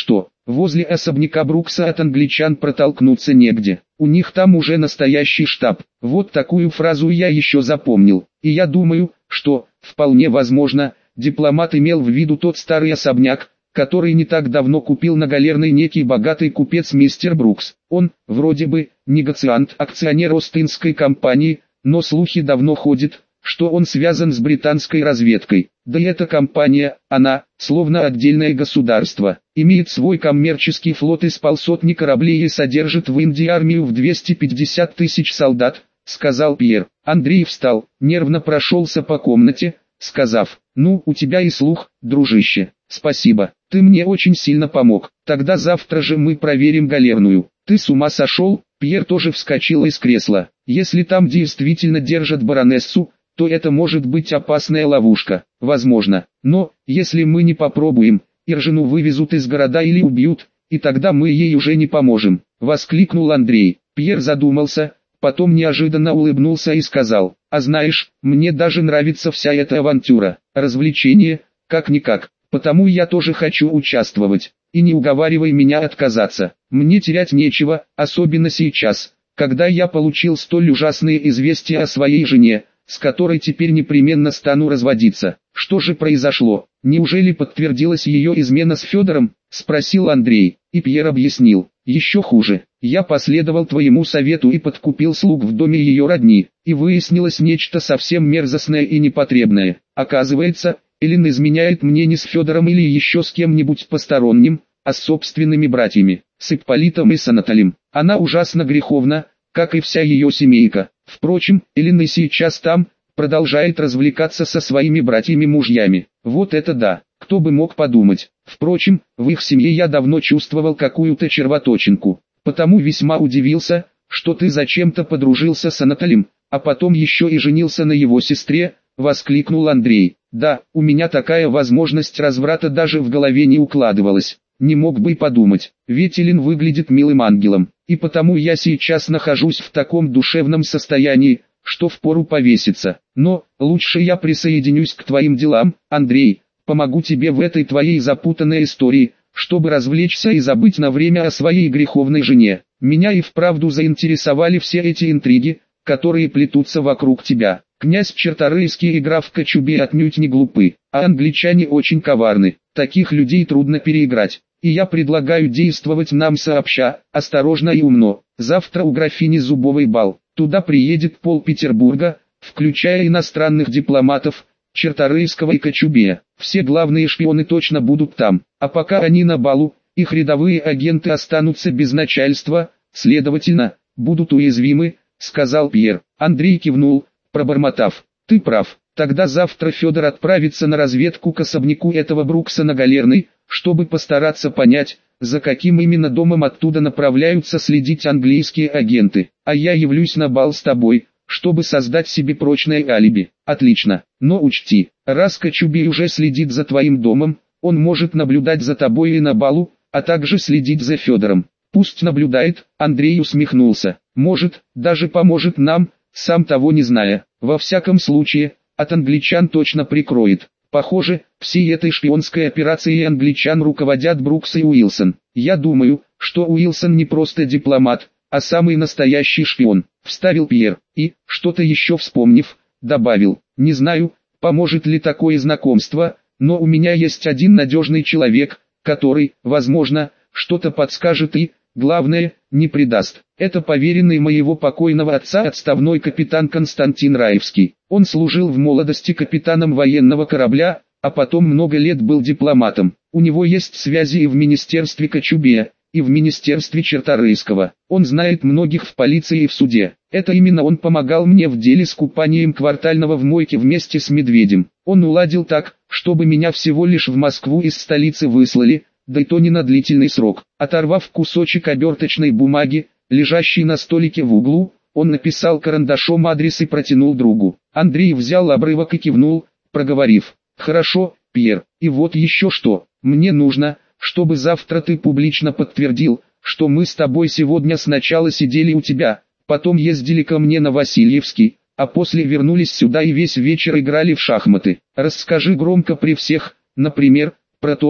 Возле особняка Брукса от англичан протолкнуться негде. У них там уже настоящий штаб. Вот такую фразу я еще запомнил. И я думаю, что, вполне возможно, дипломат имел в виду тот старый особняк, который не так давно купил на Галерной некий богатый купец мистер Брукс. Он, вроде бы, негациант, акционер Остинской компании, но слухи давно ходят, что он связан с британской разведкой. Да и эта компания, она, словно отдельное государство, имеет свой коммерческий флот из полсотни кораблей и содержит в Индии армию в двести пятьдесят тысяч солдат, сказал Пьер. Андрей встал, нервно прошелся по комнате, сказав: «Ну, у тебя и слух, дружище, спасибо, ты мне очень сильно помог. Тогда завтра же мы проверим Галерную». «Ты с ума сошел?» Пьер тоже вскочил из кресла. «Если там действительно держат баронессу, то это может быть опасная ловушка, возможно. Но, если мы не попробуем, Иржину вывезут из города или убьют, и тогда мы ей уже не поможем», — воскликнул Андрей. Пьер задумался, потом неожиданно улыбнулся и сказал: «А знаешь, мне даже нравится вся эта авантюра. Развлечение, как-никак, потому я тоже хочу участвовать. И не уговаривай меня отказаться. Мне терять нечего, особенно сейчас, когда я получил столь ужасные известия о своей жене, с которой теперь непременно стану разводиться». «Что же произошло? Неужели подтвердилась ее измена с Федором?» — спросил Андрей, и Пьер объяснил. «Еще хуже. Я последовал твоему совету и подкупил слуг в доме ее родни, и выяснилось нечто совсем мерзостное и непотребное. Оказывается, Элин изменяет мне не с Федором или еще с кем-нибудь посторонним, а с собственными братьями, с Ипполитом и с Анатолием. Она ужасно греховна, как и вся ее семейка. Впрочем, Элин и сейчас там, продолжает развлекаться со своими братьями-мужьями. Вот это да, кто бы мог подумать. Впрочем, в их семье я давно чувствовал какую-то червоточинку, потому весьма удивился, что ты зачем-то подружился с Анатолием, а потом еще и женился на его сестре», — воскликнул Андрей. «Да, у меня такая возможность разврата даже в голове не укладывалась. Не мог бы и подумать, ведь Элин выглядит милым ангелом, и потому я сейчас нахожусь в таком душевном состоянии, что впору повеситься. Но, лучше я присоединюсь к твоим делам, Андрей, помогу тебе в этой твоей запутанной истории, чтобы развлечься и забыть на время о своей греховной жене. Меня и вправду заинтересовали все эти интриги, которые плетутся вокруг тебя. Князь Черторийский и граф Кочубей отнюдь не глупы, а англичане очень коварны. Таких людей трудно переиграть. И я предлагаю действовать нам сообща, осторожно и умно. Завтра у графини Зубовой бал. Туда приедет пол-Петербурга, включая иностранных дипломатов, Черторийского и Кочубея. Все главные шпионы точно будут там. А пока они на балу, их рядовые агенты останутся без начальства, следовательно, будут уязвимы, сказал Пьер. Андрей кивнул, пробормотав: «Ты прав. Тогда завтра Федор отправится на разведку к особняку этого Брукса на Галерной, чтобы постараться понять, за каким именно домом оттуда направляются следить английские агенты. А я явлюсь на бал с тобой, чтобы создать себе прочное алиби». «Отлично. Но учти, раз Кочубей уже следит за твоим домом, он может наблюдать за тобой и на балу, а также следить за Федором». «Пусть наблюдает», — Андрей усмехнулся. «Может, даже поможет нам, сам того не зная. Во всяком случае, от англичан точно прикроет. Похоже, всей этой шпионской операцией англичан руководят Брукс и Уилсон. Я думаю, что Уилсон не просто дипломат, а самый настоящий шпион», — вставил Пьер. И, что-то еще вспомнив, добавил: «Не знаю, поможет ли такое знакомство, но у меня есть один надежный человек, который, возможно, что-то подскажет и, главное, не предаст. Это поверенный моего покойного отца, отставной капитан Константин Раевский. Он служил в молодости капитаном военного корабля, а потом много лет был дипломатом. У него есть связи и в министерстве Кочубея, и в министерстве Черторийского. Он знает многих в полиции и в суде. Это именно он помогал мне в деле с купанием Квартального в мойке вместе с Медведем. Он уладил так, чтобы меня всего лишь в Москву из столицы выслали, да и то не на длительный срок». Оторвав кусочек оберточной бумаги, лежащий на столике в углу, он написал карандашом адрес и протянул другу. Андрей взял обрывок и кивнул, проговорив: «Хорошо, Пьер, и вот еще что. Мне нужно, чтобы завтра ты публично подтвердил, что мы с тобой сегодня сначала сидели у тебя, потом ездили ко мне на Васильевский, а после вернулись сюда и весь вечер играли в шахматы. Расскажи громко при всех, например, про то,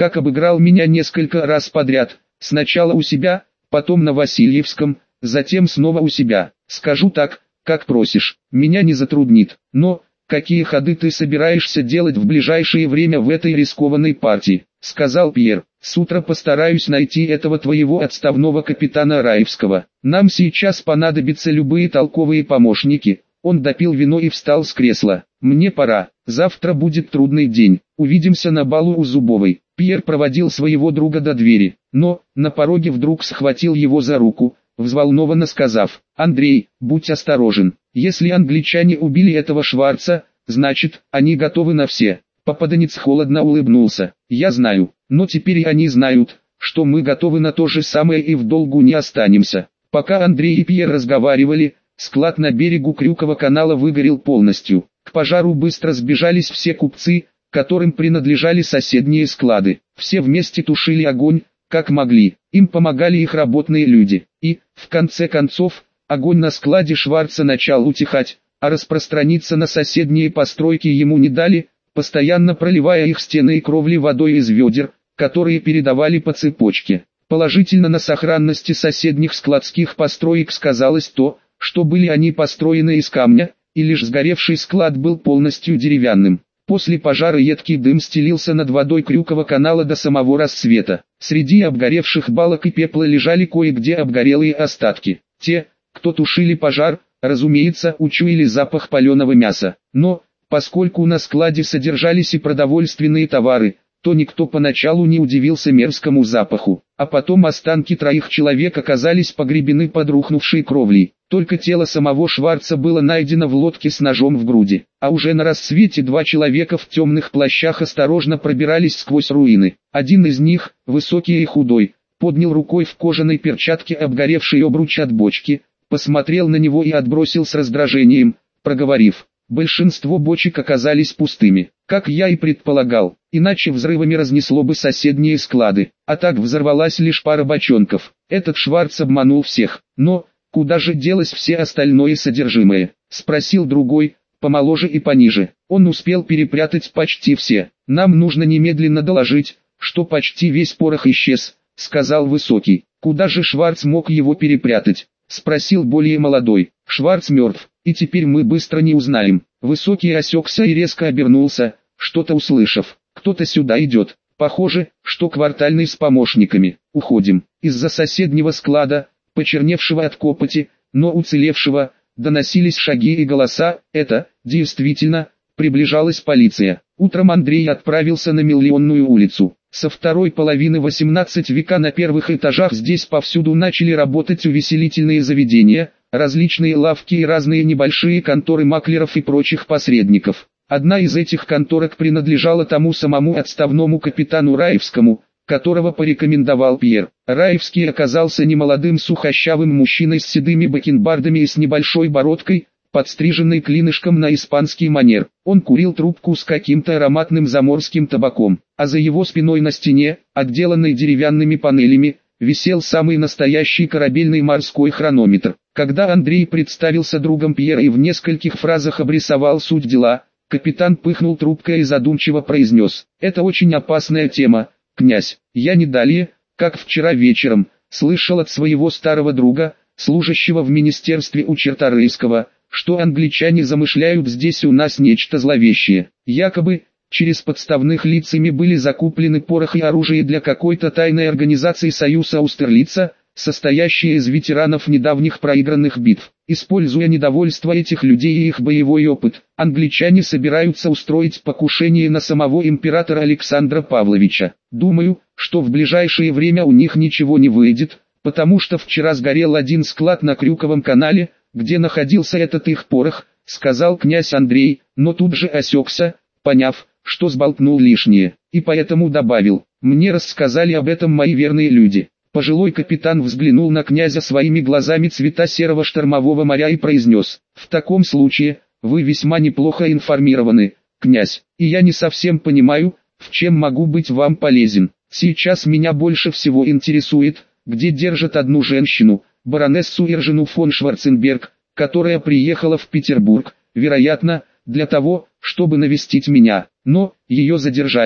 как обыграл меня несколько раз подряд, сначала у себя, потом на Васильевском, затем снова у себя. Скажу так, как просишь, меня не затруднит, но... «Какие ходы ты собираешься делать в ближайшее время в этой рискованной партии?» — сказал Пьер. «С утра постараюсь найти этого твоего отставного капитана Раевского. Нам сейчас понадобятся любые толковые помощники». Он допил вино и встал с кресла. «Мне пора, завтра будет трудный день, увидимся на балу у Зубовой». Пьер проводил своего друга до двери, но, на пороге вдруг схватил его за руку, взволнованно сказав: «Андрей, будь осторожен. Если англичане убили этого Шварца, значит, они готовы на все». Попаданец холодно улыбнулся. «Я знаю, но теперь и они знают, что мы готовы на то же самое и в долгу не останемся». Пока Андрей и Пьер разговаривали, склад на берегу Крюкова канала выгорел полностью. К пожару быстро сбежались все купцы, которым принадлежали соседние склады. Все вместе тушили огонь, как могли. Им помогали их работные люди. И, в конце концов, огонь на складе Шварца начал утихать, а распространиться на соседние постройки ему не дали, постоянно проливая их стены и кровли водой из ведер, которые передавали по цепочке. Положительно на сохранности соседних складских построек сказалось то, что были они построены из камня, и лишь сгоревший склад был полностью деревянным. После пожара едкий дым стелился над водой Крюкова канала до самого рассвета. Среди обгоревших балок и пепла лежали кое-где обгорелые остатки. Те, кто тушили пожар, разумеется, учуяли запах паленого мяса. Но, поскольку на складе содержались и продовольственные товары, то никто поначалу не удивился мерзкому запаху. А потом останки троих человек оказались погребены под рухнувшей кровлей. Только тело самого Шварца было найдено в лодке с ножом в груди. А уже на рассвете два человека в темных плащах осторожно пробирались сквозь руины. Один из них, высокий и худой, поднял рукой в кожаной перчатке обгоревший обруч от бочки, посмотрел на него и отбросил с раздражением, проговорив: «Большинство бочек оказались пустыми, как я и предполагал, иначе взрывами разнесло бы соседние склады, а так взорвалась лишь пара бочонков. Этот Шварц обманул всех, но куда же делось все остальное содержимое?» — спросил другой, помоложе и пониже. «Он успел перепрятать почти все. Нам нужно немедленно доложить, что почти весь порох исчез», — сказал высокий. «Куда же Шварц мог его перепрятать?» — спросил более молодой. «Шварц мертв, и теперь мы быстро не узнаем». Высокий осекся и резко обернулся, что-то услышав. «Кто-то сюда идет. Похоже, что квартальный с помощниками. Уходим». Из-за соседнего склада, почерневшего от копоти, но уцелевшего, доносились шаги и голоса. Это, действительно, приближалась полиция. Утром Андрей отправился на Миллионную улицу. Со второй половины восемнадцатого века на первых этажах здесь повсюду начали работать увеселительные заведения, различные лавки и разные небольшие конторы маклеров и прочих посредников. Одна из этих конторок принадлежала тому самому отставному капитану Раевскому, которого порекомендовал Пьер. Раевский оказался немолодым сухощавым мужчиной с седыми бакенбардами и с небольшой бородкой, подстриженной клинышком на испанский манер. Он курил трубку с каким-то ароматным заморским табаком, а за его спиной на стене, отделанной деревянными панелями, висел самый настоящий корабельный морской хронометр. Когда Андрей представился другом Пьера и в нескольких фразах обрисовал суть дела, капитан пыхнул трубкой и задумчиво произнес: «Это очень опасная тема, князь. Я не далее, как вчера вечером, слышал от своего старого друга, служащего в министерстве у Черторийского, что англичане замышляют здесь у нас нечто зловещее. Якобы, через подставных лиц ими были закуплены порох и оружие для какой-то тайной организации Союза Аустерлица, состоящей из ветеранов недавних проигранных битв. Используя недовольство этих людей и их боевой опыт, англичане собираются устроить покушение на самого императора Александра Павловича. Думаю, что в ближайшее время у них ничего не выйдет, потому что вчера сгорел один склад на Крюковом канале, где находился этот их порох», — сказал князь Андрей, но тут же осекся, поняв, что сболтнул лишнее, и поэтому добавил: «Мне рассказали об этом мои верные люди». Пожилой капитан взглянул на князя своими глазами цвета серого штормового моря и произнес: «В таком случае, вы весьма неплохо информированы, князь, и я не совсем понимаю, в чем могу быть вам полезен. Сейчас меня больше всего интересует, где держат одну женщину, баронессу Иржину фон Шварценберг, которая приехала в Петербург, вероятно, для того, чтобы навестить меня, но ее задержали,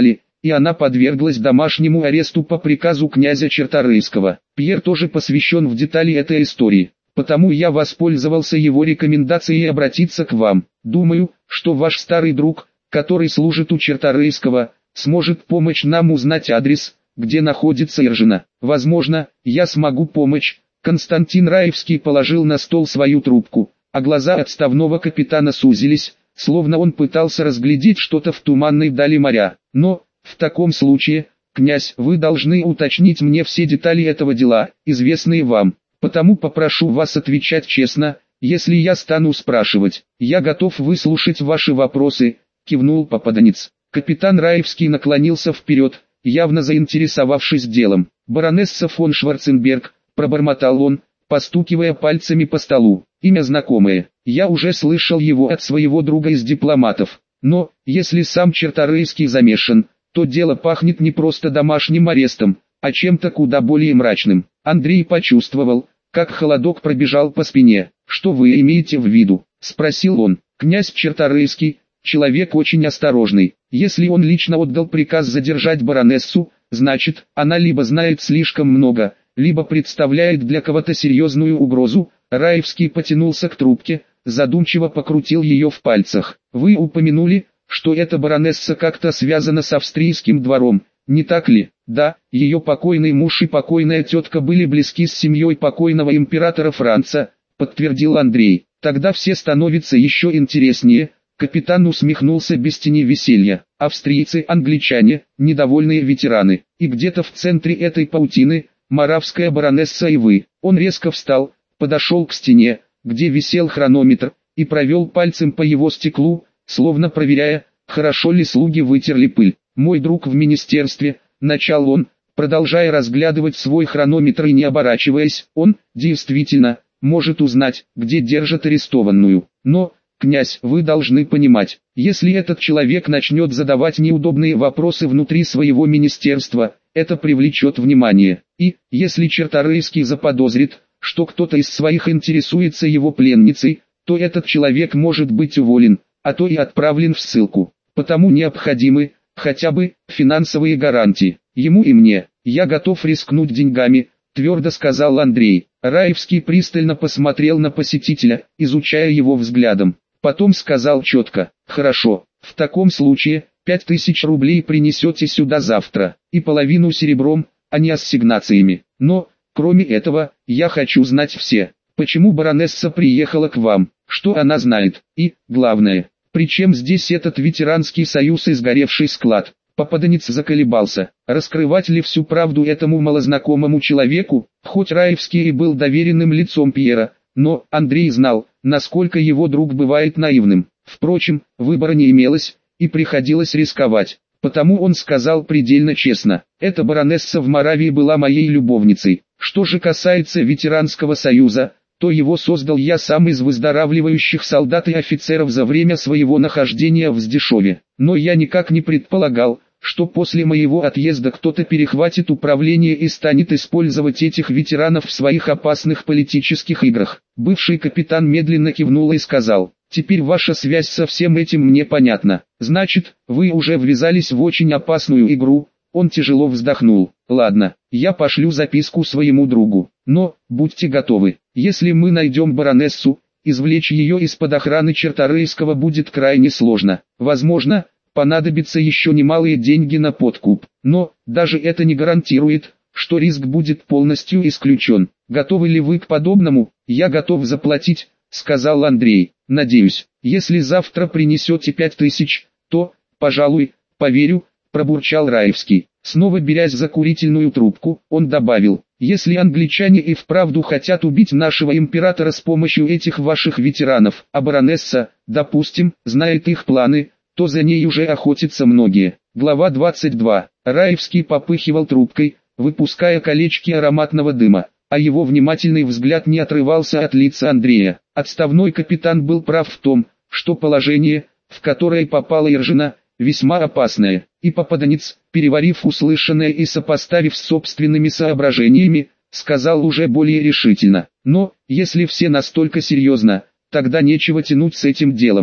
и она подверглась домашнему аресту по приказу князя Черторийского. Пьер тоже посвящен в детали этой истории, потому я воспользовался его рекомендацией обратиться к вам. Думаю, что ваш старый друг, который служит у Черторийского, сможет помочь нам узнать адрес, где находится Иржина. Возможно, я смогу помочь. Константин Раевский положил на стол свою трубку, а глаза отставного капитана сузились, словно он пытался разглядеть что-то в туманной дали моря. Но, в таком случае, князь, вы должны уточнить мне все детали этого дела, известные вам. Потому попрошу вас отвечать честно, если я стану спрашивать. Я готов выслушать ваши вопросы, кивнул попаданец. Капитан Раевский наклонился вперед, явно заинтересовавшись делом. Баронесса фон Шварценберг, пробормотал он, постукивая пальцами по столу. Имя знакомое. Я уже слышал его от своего друга из дипломатов. Но, если сам Черторийский замешан, то дело пахнет не просто домашним арестом, а чем-то куда более мрачным. Андрей почувствовал, как холодок пробежал по спине. «Что вы имеете в виду?» – спросил он. «Князь Черторийский, человек очень осторожный. Если он лично отдал приказ задержать баронессу, значит, она либо знает слишком много, либо представляет для кого-то серьезную угрозу». Раевский потянулся к трубке, задумчиво покрутил ее в пальцах. «Вы упомянули, что эта баронесса как-то связана с австрийским двором, не так ли?» «Да, ее покойный муж и покойная тетка были близки с семьей покойного императора Франца», подтвердил Андрей. «Тогда все становится еще интереснее». Капитан усмехнулся без тени веселья. «Австрийцы, англичане, недовольные ветераны. И где-то в центре этой паутины, моравская баронесса и вы». Он резко встал, подошел к стене, где висел хронометр, и провел пальцем по его стеклу, словно проверяя, хорошо ли слуги вытерли пыль. «Мой друг в министерстве», — начал он, продолжая разглядывать свой хронометр и не оборачиваясь, «он, действительно, может узнать, где держат арестованную. Но, князь, вы должны понимать, если этот человек начнет задавать неудобные вопросы внутри своего министерства, это привлечет внимание. И, если Черторийский заподозрит, что кто-то из своих интересуется его пленницей, то этот человек может быть уволен, а то и отправлен в ссылку. Потому необходимы, хотя бы, финансовые гарантии. Ему и мне. Я готов рискнуть деньгами», — твердо сказал Андрей. Раевский пристально посмотрел на посетителя, изучая его взглядом. Потом сказал четко: «Хорошо, в таком случае, пять тысяч рублей принесете сюда завтра, и половину серебром, а не ассигнациями. Но, кроме этого, я хочу знать все, почему баронесса приехала к вам, что она знает, и, главное, причем здесь этот ветеранский союз и сгоревший склад». Попаданец заколебался, раскрывать ли всю правду этому малознакомому человеку, хоть Раевский и был доверенным лицом Пьера, но Андрей знал, насколько его друг бывает наивным. Впрочем, выбора не имелось, и приходилось рисковать, потому он сказал предельно честно: «Эта баронесса в Моравии была моей любовницей. Что же касается ветеранского союза, то его создал я сам из выздоравливающих солдат и офицеров за время своего нахождения в Сдешове. Но я никак не предполагал, что после моего отъезда кто-то перехватит управление и станет использовать этих ветеранов в своих опасных политических играх». Бывший капитан медленно кивнул и сказал: «Теперь ваша связь со всем этим мне понятна. Значит, вы уже ввязались в очень опасную игру». Он тяжело вздохнул. «Ладно, я пошлю записку своему другу. Но, будьте готовы, если мы найдем баронессу, извлечь ее из-под охраны Черторийского будет крайне сложно. Возможно, понадобятся еще немалые деньги на подкуп. Но, даже это не гарантирует, что риск будет полностью исключен. Готовы ли вы к подобному?» «Я готов заплатить», — сказал Андрей. «Надеюсь, если завтра принесете пять тысяч, то, пожалуй, поверю», — пробурчал Раевский. Снова берясь за курительную трубку, он добавил: «Если англичане и вправду хотят убить нашего императора с помощью этих ваших ветеранов, а баронесса, допустим, знает их планы, то за ней уже охотятся многие». Глава двадцать два. Раевский попыхивал трубкой, выпуская колечки ароматного дыма, а его внимательный взгляд не отрывался от лица Андрея. Отставной капитан был прав в том, что положение, в которое попала Иржина, весьма опасное, и попаданец, переварив услышанное и сопоставив с собственными соображениями, сказал уже более решительно: «Но, если все настолько серьезно, тогда нечего тянуть с этим делом.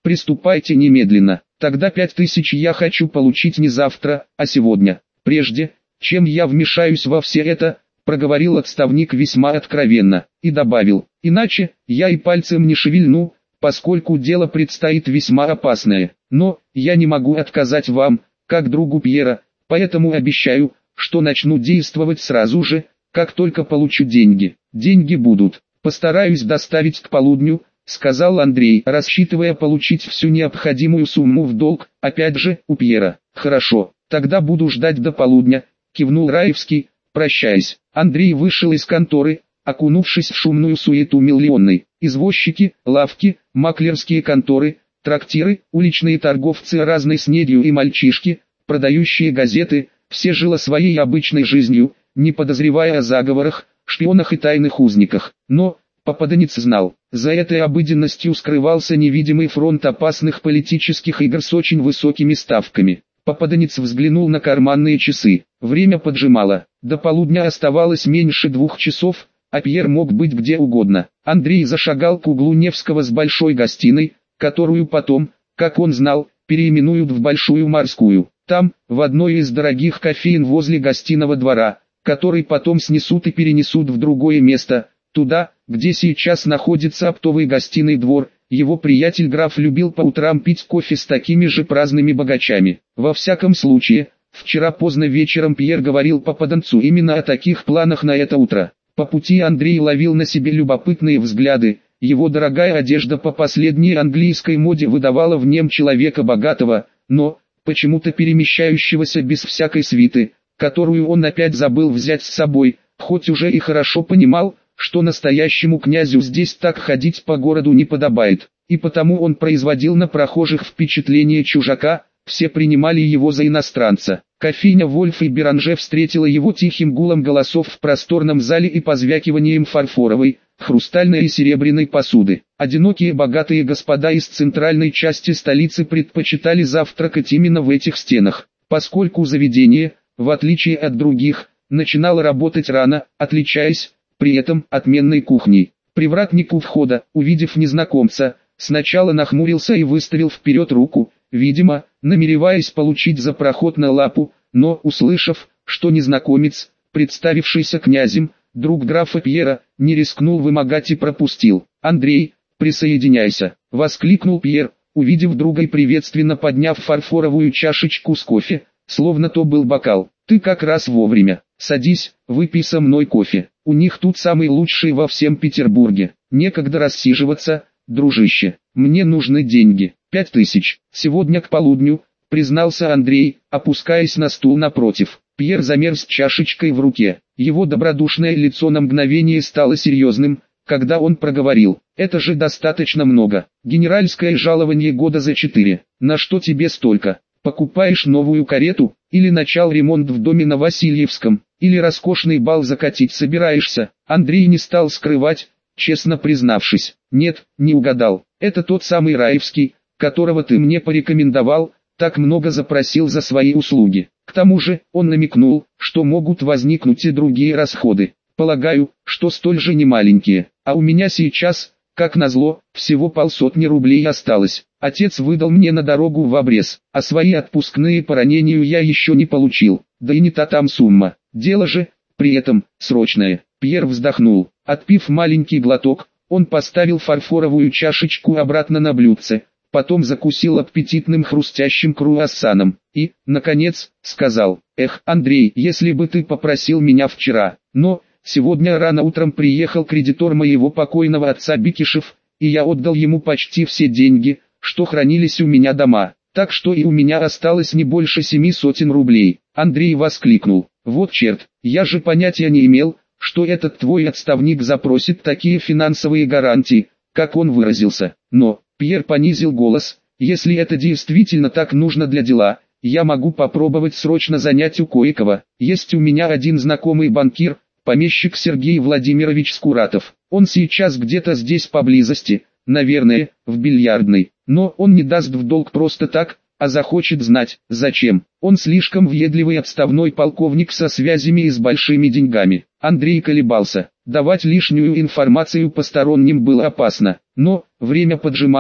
Приступайте немедленно. Тогда пять тысяч я хочу получить не завтра, а сегодня. Прежде, чем я вмешаюсь во все это, проговорил отставник весьма откровенно, и добавил, иначе, я и пальцем не шевельну, поскольку дело предстоит весьма опасное. Но, я не могу отказать вам, как другу Пьера, поэтому обещаю, что начну действовать сразу же, как только получу деньги. Деньги будут. Постараюсь доставить к полудню, сказал Андрей, рассчитывая получить всю необходимую сумму в долг, опять же, у Пьера. Хорошо, тогда буду ждать до полудня, кивнул Раевский, прощаясь. Андрей вышел из конторы, окунувшись в шумную суету миллионной. Извозчики, лавки, маклерские конторы, трактиры, уличные торговцы разной снедью и мальчишки, продающие газеты, все жило своей обычной жизнью, не подозревая о заговорах, шпионах и тайных узниках. Но, попаданец знал, за этой обыденностью скрывался невидимый фронт опасных политических игр с очень высокими ставками. Попаданец взглянул на карманные часы. Время поджимало. До полудня оставалось меньше двух часов, а Пьер мог быть где угодно. Андрей зашагал к углу Невского с большой гостиной, которую потом, как он знал, переименуют в Большую Морскую. Там, в одной из дорогих кофеен возле гостиного двора, который потом снесут и перенесут в другое место, туда, где сейчас находится оптовый гостиный двор, его приятель граф любил по утрам пить кофе с такими же праздными богачами. Во всяком случае, вчера поздно вечером Пьер говорил попаданцу именно о таких планах на это утро. По пути Андрей ловил на себе любопытные взгляды, его дорогая одежда по последней английской моде выдавала в нем человека богатого, но, почему-то перемещающегося без всякой свиты, которую он опять забыл взять с собой, хоть уже и хорошо понимал, что настоящему князю здесь так ходить по городу не подобает, и потому он производил на прохожих впечатление чужака, все принимали его за иностранца. Кофейня Вольф и Беранже встретила его тихим гулом голосов в просторном зале и позвякиванием фарфоровой, хрустальной и серебряной посуды. Одинокие богатые господа из центральной части столицы предпочитали завтракать именно в этих стенах, поскольку заведение, в отличие от других, начинало работать рано, отличаясь, при этом, отменной кухней. Привратник у входа, увидев незнакомца, сначала нахмурился и выставил вперед руку, видимо, намереваясь получить за проход на лапу, но, услышав, что незнакомец, представившийся князем, друг графа Пьера, не рискнул вымогать и пропустил. «Андрей, присоединяйся!» — воскликнул Пьер, увидев друга и приветственно подняв фарфоровую чашечку с кофе, словно то был бокал. «Ты как раз вовремя. Садись, выпей со мной кофе. У них тут самый лучший во всем Петербурге. Некогда рассиживаться, дружище. Мне нужны деньги. Пять тысяч. Сегодня к полудню», — признался Андрей, опускаясь на стул напротив. Пьер замер с чашечкой в руке. Его добродушное лицо на мгновение стало серьезным, когда он проговорил: «Это же достаточно много. Генеральское жалование года за четыре. На что тебе столько? Покупаешь новую карету, или начал ремонт в доме на Васильевском, или роскошный бал закатить собираешься?» Андрей не стал скрывать, честно признавшись: «Нет, не угадал. Это тот самый Раевский, которого ты мне порекомендовал, так много запросил за свои услуги. К тому же, он намекнул, что могут возникнуть и другие расходы. Полагаю, что столь же немаленькие. А у меня сейчас, как назло, всего полсотни рублей осталось. Отец выдал мне на дорогу в обрез, а свои отпускные по ранению я еще не получил. Да и не та там сумма. Дело же, при этом, срочное». Пьер вздохнул. Отпив маленький глоток, он поставил фарфоровую чашечку обратно на блюдце, потом закусил аппетитным хрустящим круассаном, и, наконец, сказал: «Эх, Андрей, если бы ты попросил меня вчера, но, сегодня рано утром приехал кредитор моего покойного отца Бикишев, и я отдал ему почти все деньги, что хранились у меня дома, так что и у меня осталось не больше семи сотен рублей». Андрей воскликнул: «Вот черт, я же понятия не имел, что этот твой отставник запросит такие финансовые гарантии, как он выразился. Но...» Пьер понизил голос: «Если это действительно так нужно для дела, я могу попробовать срочно занять у кое-кого. Есть у меня один знакомый банкир, помещик Сергей Владимирович Скуратов. Он сейчас где-то здесь поблизости, наверное, в бильярдной. Но он не даст в долг просто так, а захочет знать, зачем. Он слишком въедливый отставной полковник со связями и с большими деньгами». Андрей колебался. Давать лишнюю информацию посторонним было опасно, но время поджимало,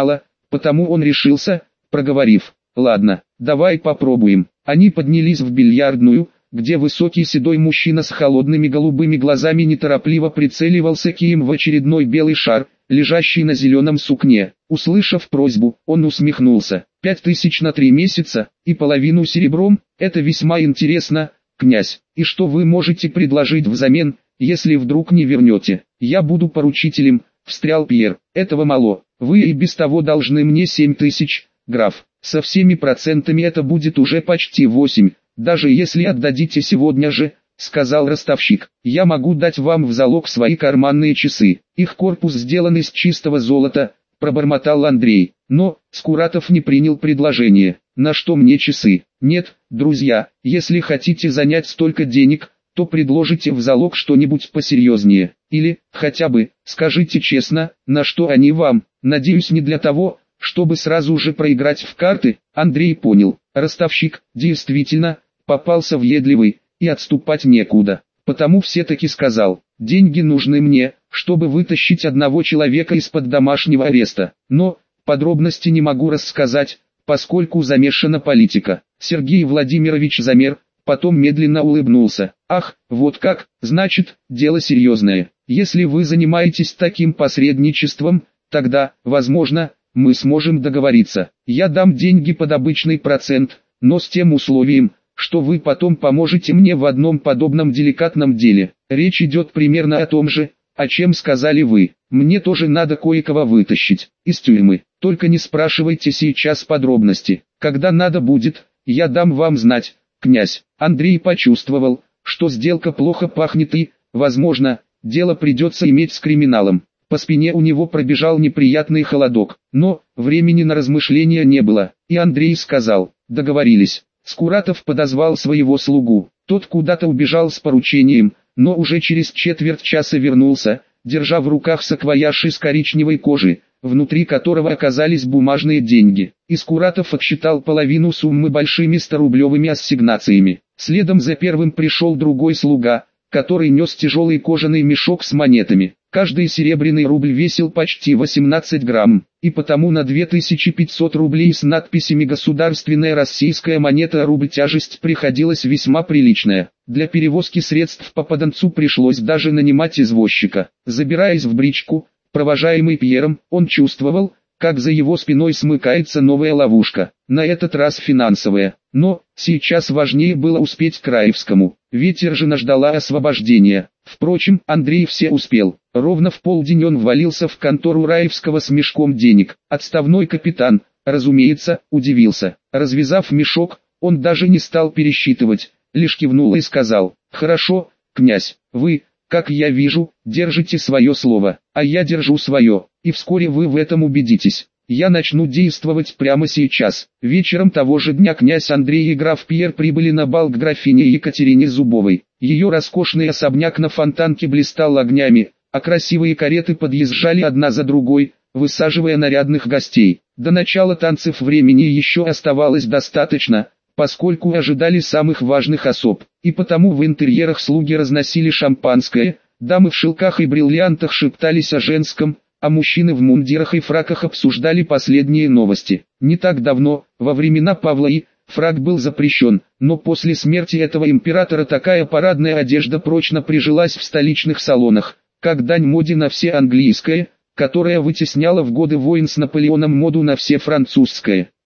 потому он решился, проговорив: «Ладно, давай попробуем». Они поднялись в бильярдную, где высокий седой мужчина с холодными голубыми глазами неторопливо прицеливался кием в очередной белый шар, лежащий на зеленом сукне. Услышав просьбу, он усмехнулся. «Пять тысяч на три месяца, и половину серебром, это весьма интересно, князь. И что вы можете предложить взамен, если вдруг не вернете?» «Я буду поручителем», — встрял Пьер. «Этого мало, вы и без того должны мне семь тысяч, граф. Со всеми процентами это будет уже почти восемь, даже если отдадите сегодня же», — сказал ростовщик. «Я могу дать вам в залог свои карманные часы. Их корпус сделан из чистого золота», — пробормотал Андрей. Но Скуратов не принял предложение. «На что мне часы? Нет, друзья, если хотите занять столько денег, то предложите в залог что-нибудь посерьезнее. Или, хотя бы, скажите честно, на что они вам. Надеюсь, не для того, чтобы сразу же проиграть в карты». Андрей понял. Ростовщик, действительно, попался въедливый, и отступать некуда. Потому все-таки сказал: «Деньги нужны мне, чтобы вытащить одного человека из-под домашнего ареста. Но подробности не могу рассказать, поскольку замешана политика». Сергей Владимирович замер, потом медленно улыбнулся. «Ах, вот как, значит, дело серьезное. Если вы занимаетесь таким посредничеством, тогда, возможно, мы сможем договориться. Я дам деньги под обычный процент, но с тем условием, что вы потом поможете мне в одном подобном деликатном деле. Речь идет примерно о том же, о чем сказали вы. Мне тоже надо кое-кого вытащить из тюрьмы. Только не спрашивайте сейчас подробности. Когда надо будет, я дам вам знать, князь». Андрей почувствовал, что сделка плохо пахнет и, возможно, дело придется иметь с криминалом. По спине у него пробежал неприятный холодок, но времени на размышления не было, и Андрей сказал: «Договорились». Скуратов подозвал своего слугу. Тот куда-то убежал с поручением, но уже через четверть часа вернулся, держа в руках саквояж из коричневой кожи, внутри которого оказались бумажные деньги. И Скуратов отсчитал половину суммы большими сторублевыми ассигнациями. Следом за первым пришел другой слуга, который нес тяжелый кожаный мешок с монетами. Каждый серебряный рубль весил почти восемнадцать грамм, и потому на две тысячи пятьсот рублей с надписями «Государственная российская монета рубль» тяжесть приходилась весьма приличная. Для перевозки средств попаданцу пришлось даже нанимать извозчика. Забираясь в бричку, провожаемый Пьером, он чувствовал, как за его спиной смыкается новая ловушка, на этот раз финансовая. Но сейчас важнее было успеть к Раевскому. Ветержина ждала освобождения. Впрочем, Андрей все успел. Ровно в полдень он ввалился в контору Раевского с мешком денег. Отставной капитан, разумеется, удивился. Развязав мешок, он даже не стал пересчитывать, лишь кивнул и сказал: «Хорошо, князь, вы, как я вижу, держите свое слово, а я держу свое, и вскоре вы в этом убедитесь. Я начну действовать прямо сейчас». Вечером того же дня князь Андрей и граф Пьер прибыли на бал к графине Екатерине Зубовой. Ее роскошный особняк на Фонтанке блистал огнями, а красивые кареты подъезжали одна за другой, высаживая нарядных гостей. До начала танцев времени еще оставалось достаточно, поскольку ожидали самых важных особ, и потому в интерьерах слуги разносили шампанское, дамы в шелках и бриллиантах шептались о женском, а мужчины в мундирах и фраках обсуждали последние новости. Не так давно, во времена Павла I, фрак был запрещен, но после смерти этого императора такая парадная одежда прочно прижилась в столичных салонах, как дань моде на все английское, которая вытесняла в годы войн с Наполеоном моду на все французское.